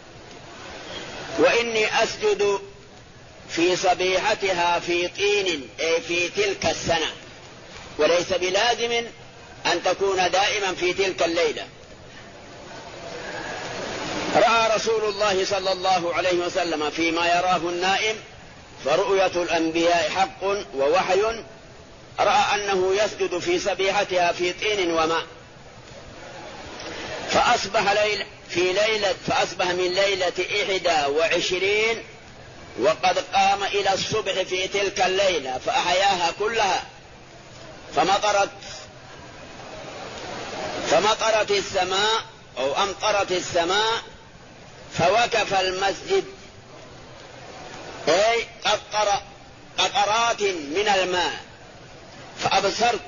C: وإني أسجد في صبيحتها في طين، أي في تلك السنة، وليس بلازم أن تكون دائما في تلك الليلة. رأى رسول الله صلى الله عليه وسلم فيما يراه النائم، فرؤية الأنبياء حق ووحي، رأى أنه يسجد في صبيحتها في طين وماء، فأصبح من ليلة 21 وقد قام إلى الصبح في تلك الليلة فأحياها كلها، فمطرت السماء أو أمطرت السماء، فوقف المسجد، أي قطرات من الماء، فأبصرت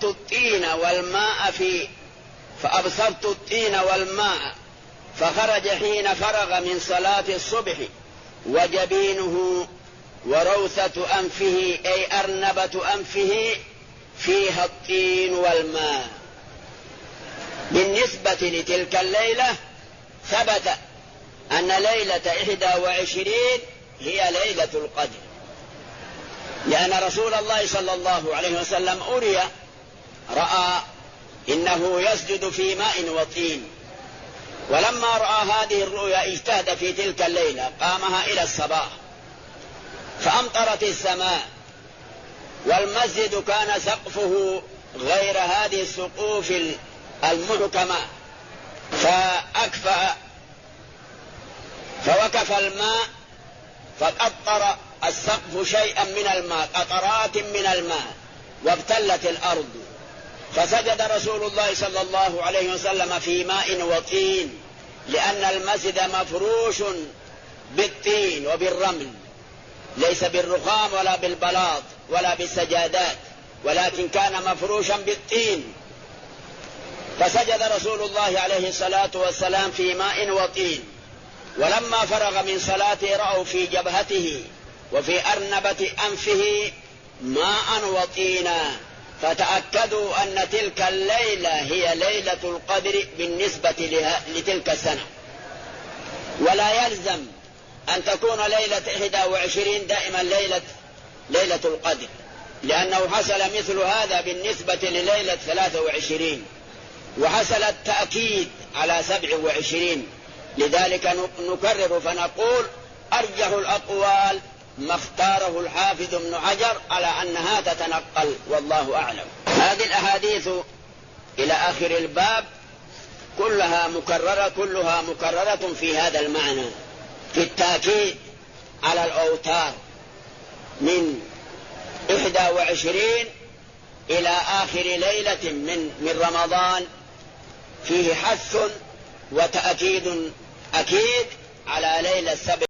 C: الطين والماء فخرج حين فرغ من صلاة الصبح، وجبينه وروثة أنفه، أي أرنبة أنفه، فيها الطين والماء. بالنسبة لتلك الليلة ثبت أن ليلة 21 هي ليلة القدر، لأن رسول الله صلى الله عليه وسلم رأى إنه يسجد في ماء وطين، ولما رأى هذه الرؤيا اجتهد في تلك الليلة، قامها إلى الصباح، فأمطرت السماء، والمسجد كان سقفه غير هذه السقوف المحكمة، فوقف الماء فقطر السقف شيئا من الماء، قطرات من الماء، وابتلت الأرض، فسجد رسول الله صلى الله عليه وسلم في ماء وطين، لأن المسجد مفروش بالطين وبالرمل، ليس بالرخام ولا بالبلاط ولا بالسجادات، ولكن كان مفروشا بالطين. فسجد رسول الله عليه الصلاة والسلام في ماء وطين، ولما فرغ من صلاته رأوا في جبهته وفي أرنبة أنفه ماء وطينا، فتأكدوا أن تلك الليلة هي ليلة القدر بالنسبة لتلك السنة. ولا يلزم أن تكون ليلة 21 دائما ليلة القدر، لأنه حصل مثل هذا بالنسبة لليلة 23، وحصل التأكيد على 27. لذلك نكرر فنقول أرجح الأقوال ما اختاره الحافظ ابن حجر على أنها تتنقل، والله أعلم. هذه الأحاديث إلى آخر الباب كلها مكررة في هذا المعنى، في التأكيد على الأوتار من 21 إلى آخر ليلة من رمضان، فيه حث وتأكيد أكيد على ليلة 7.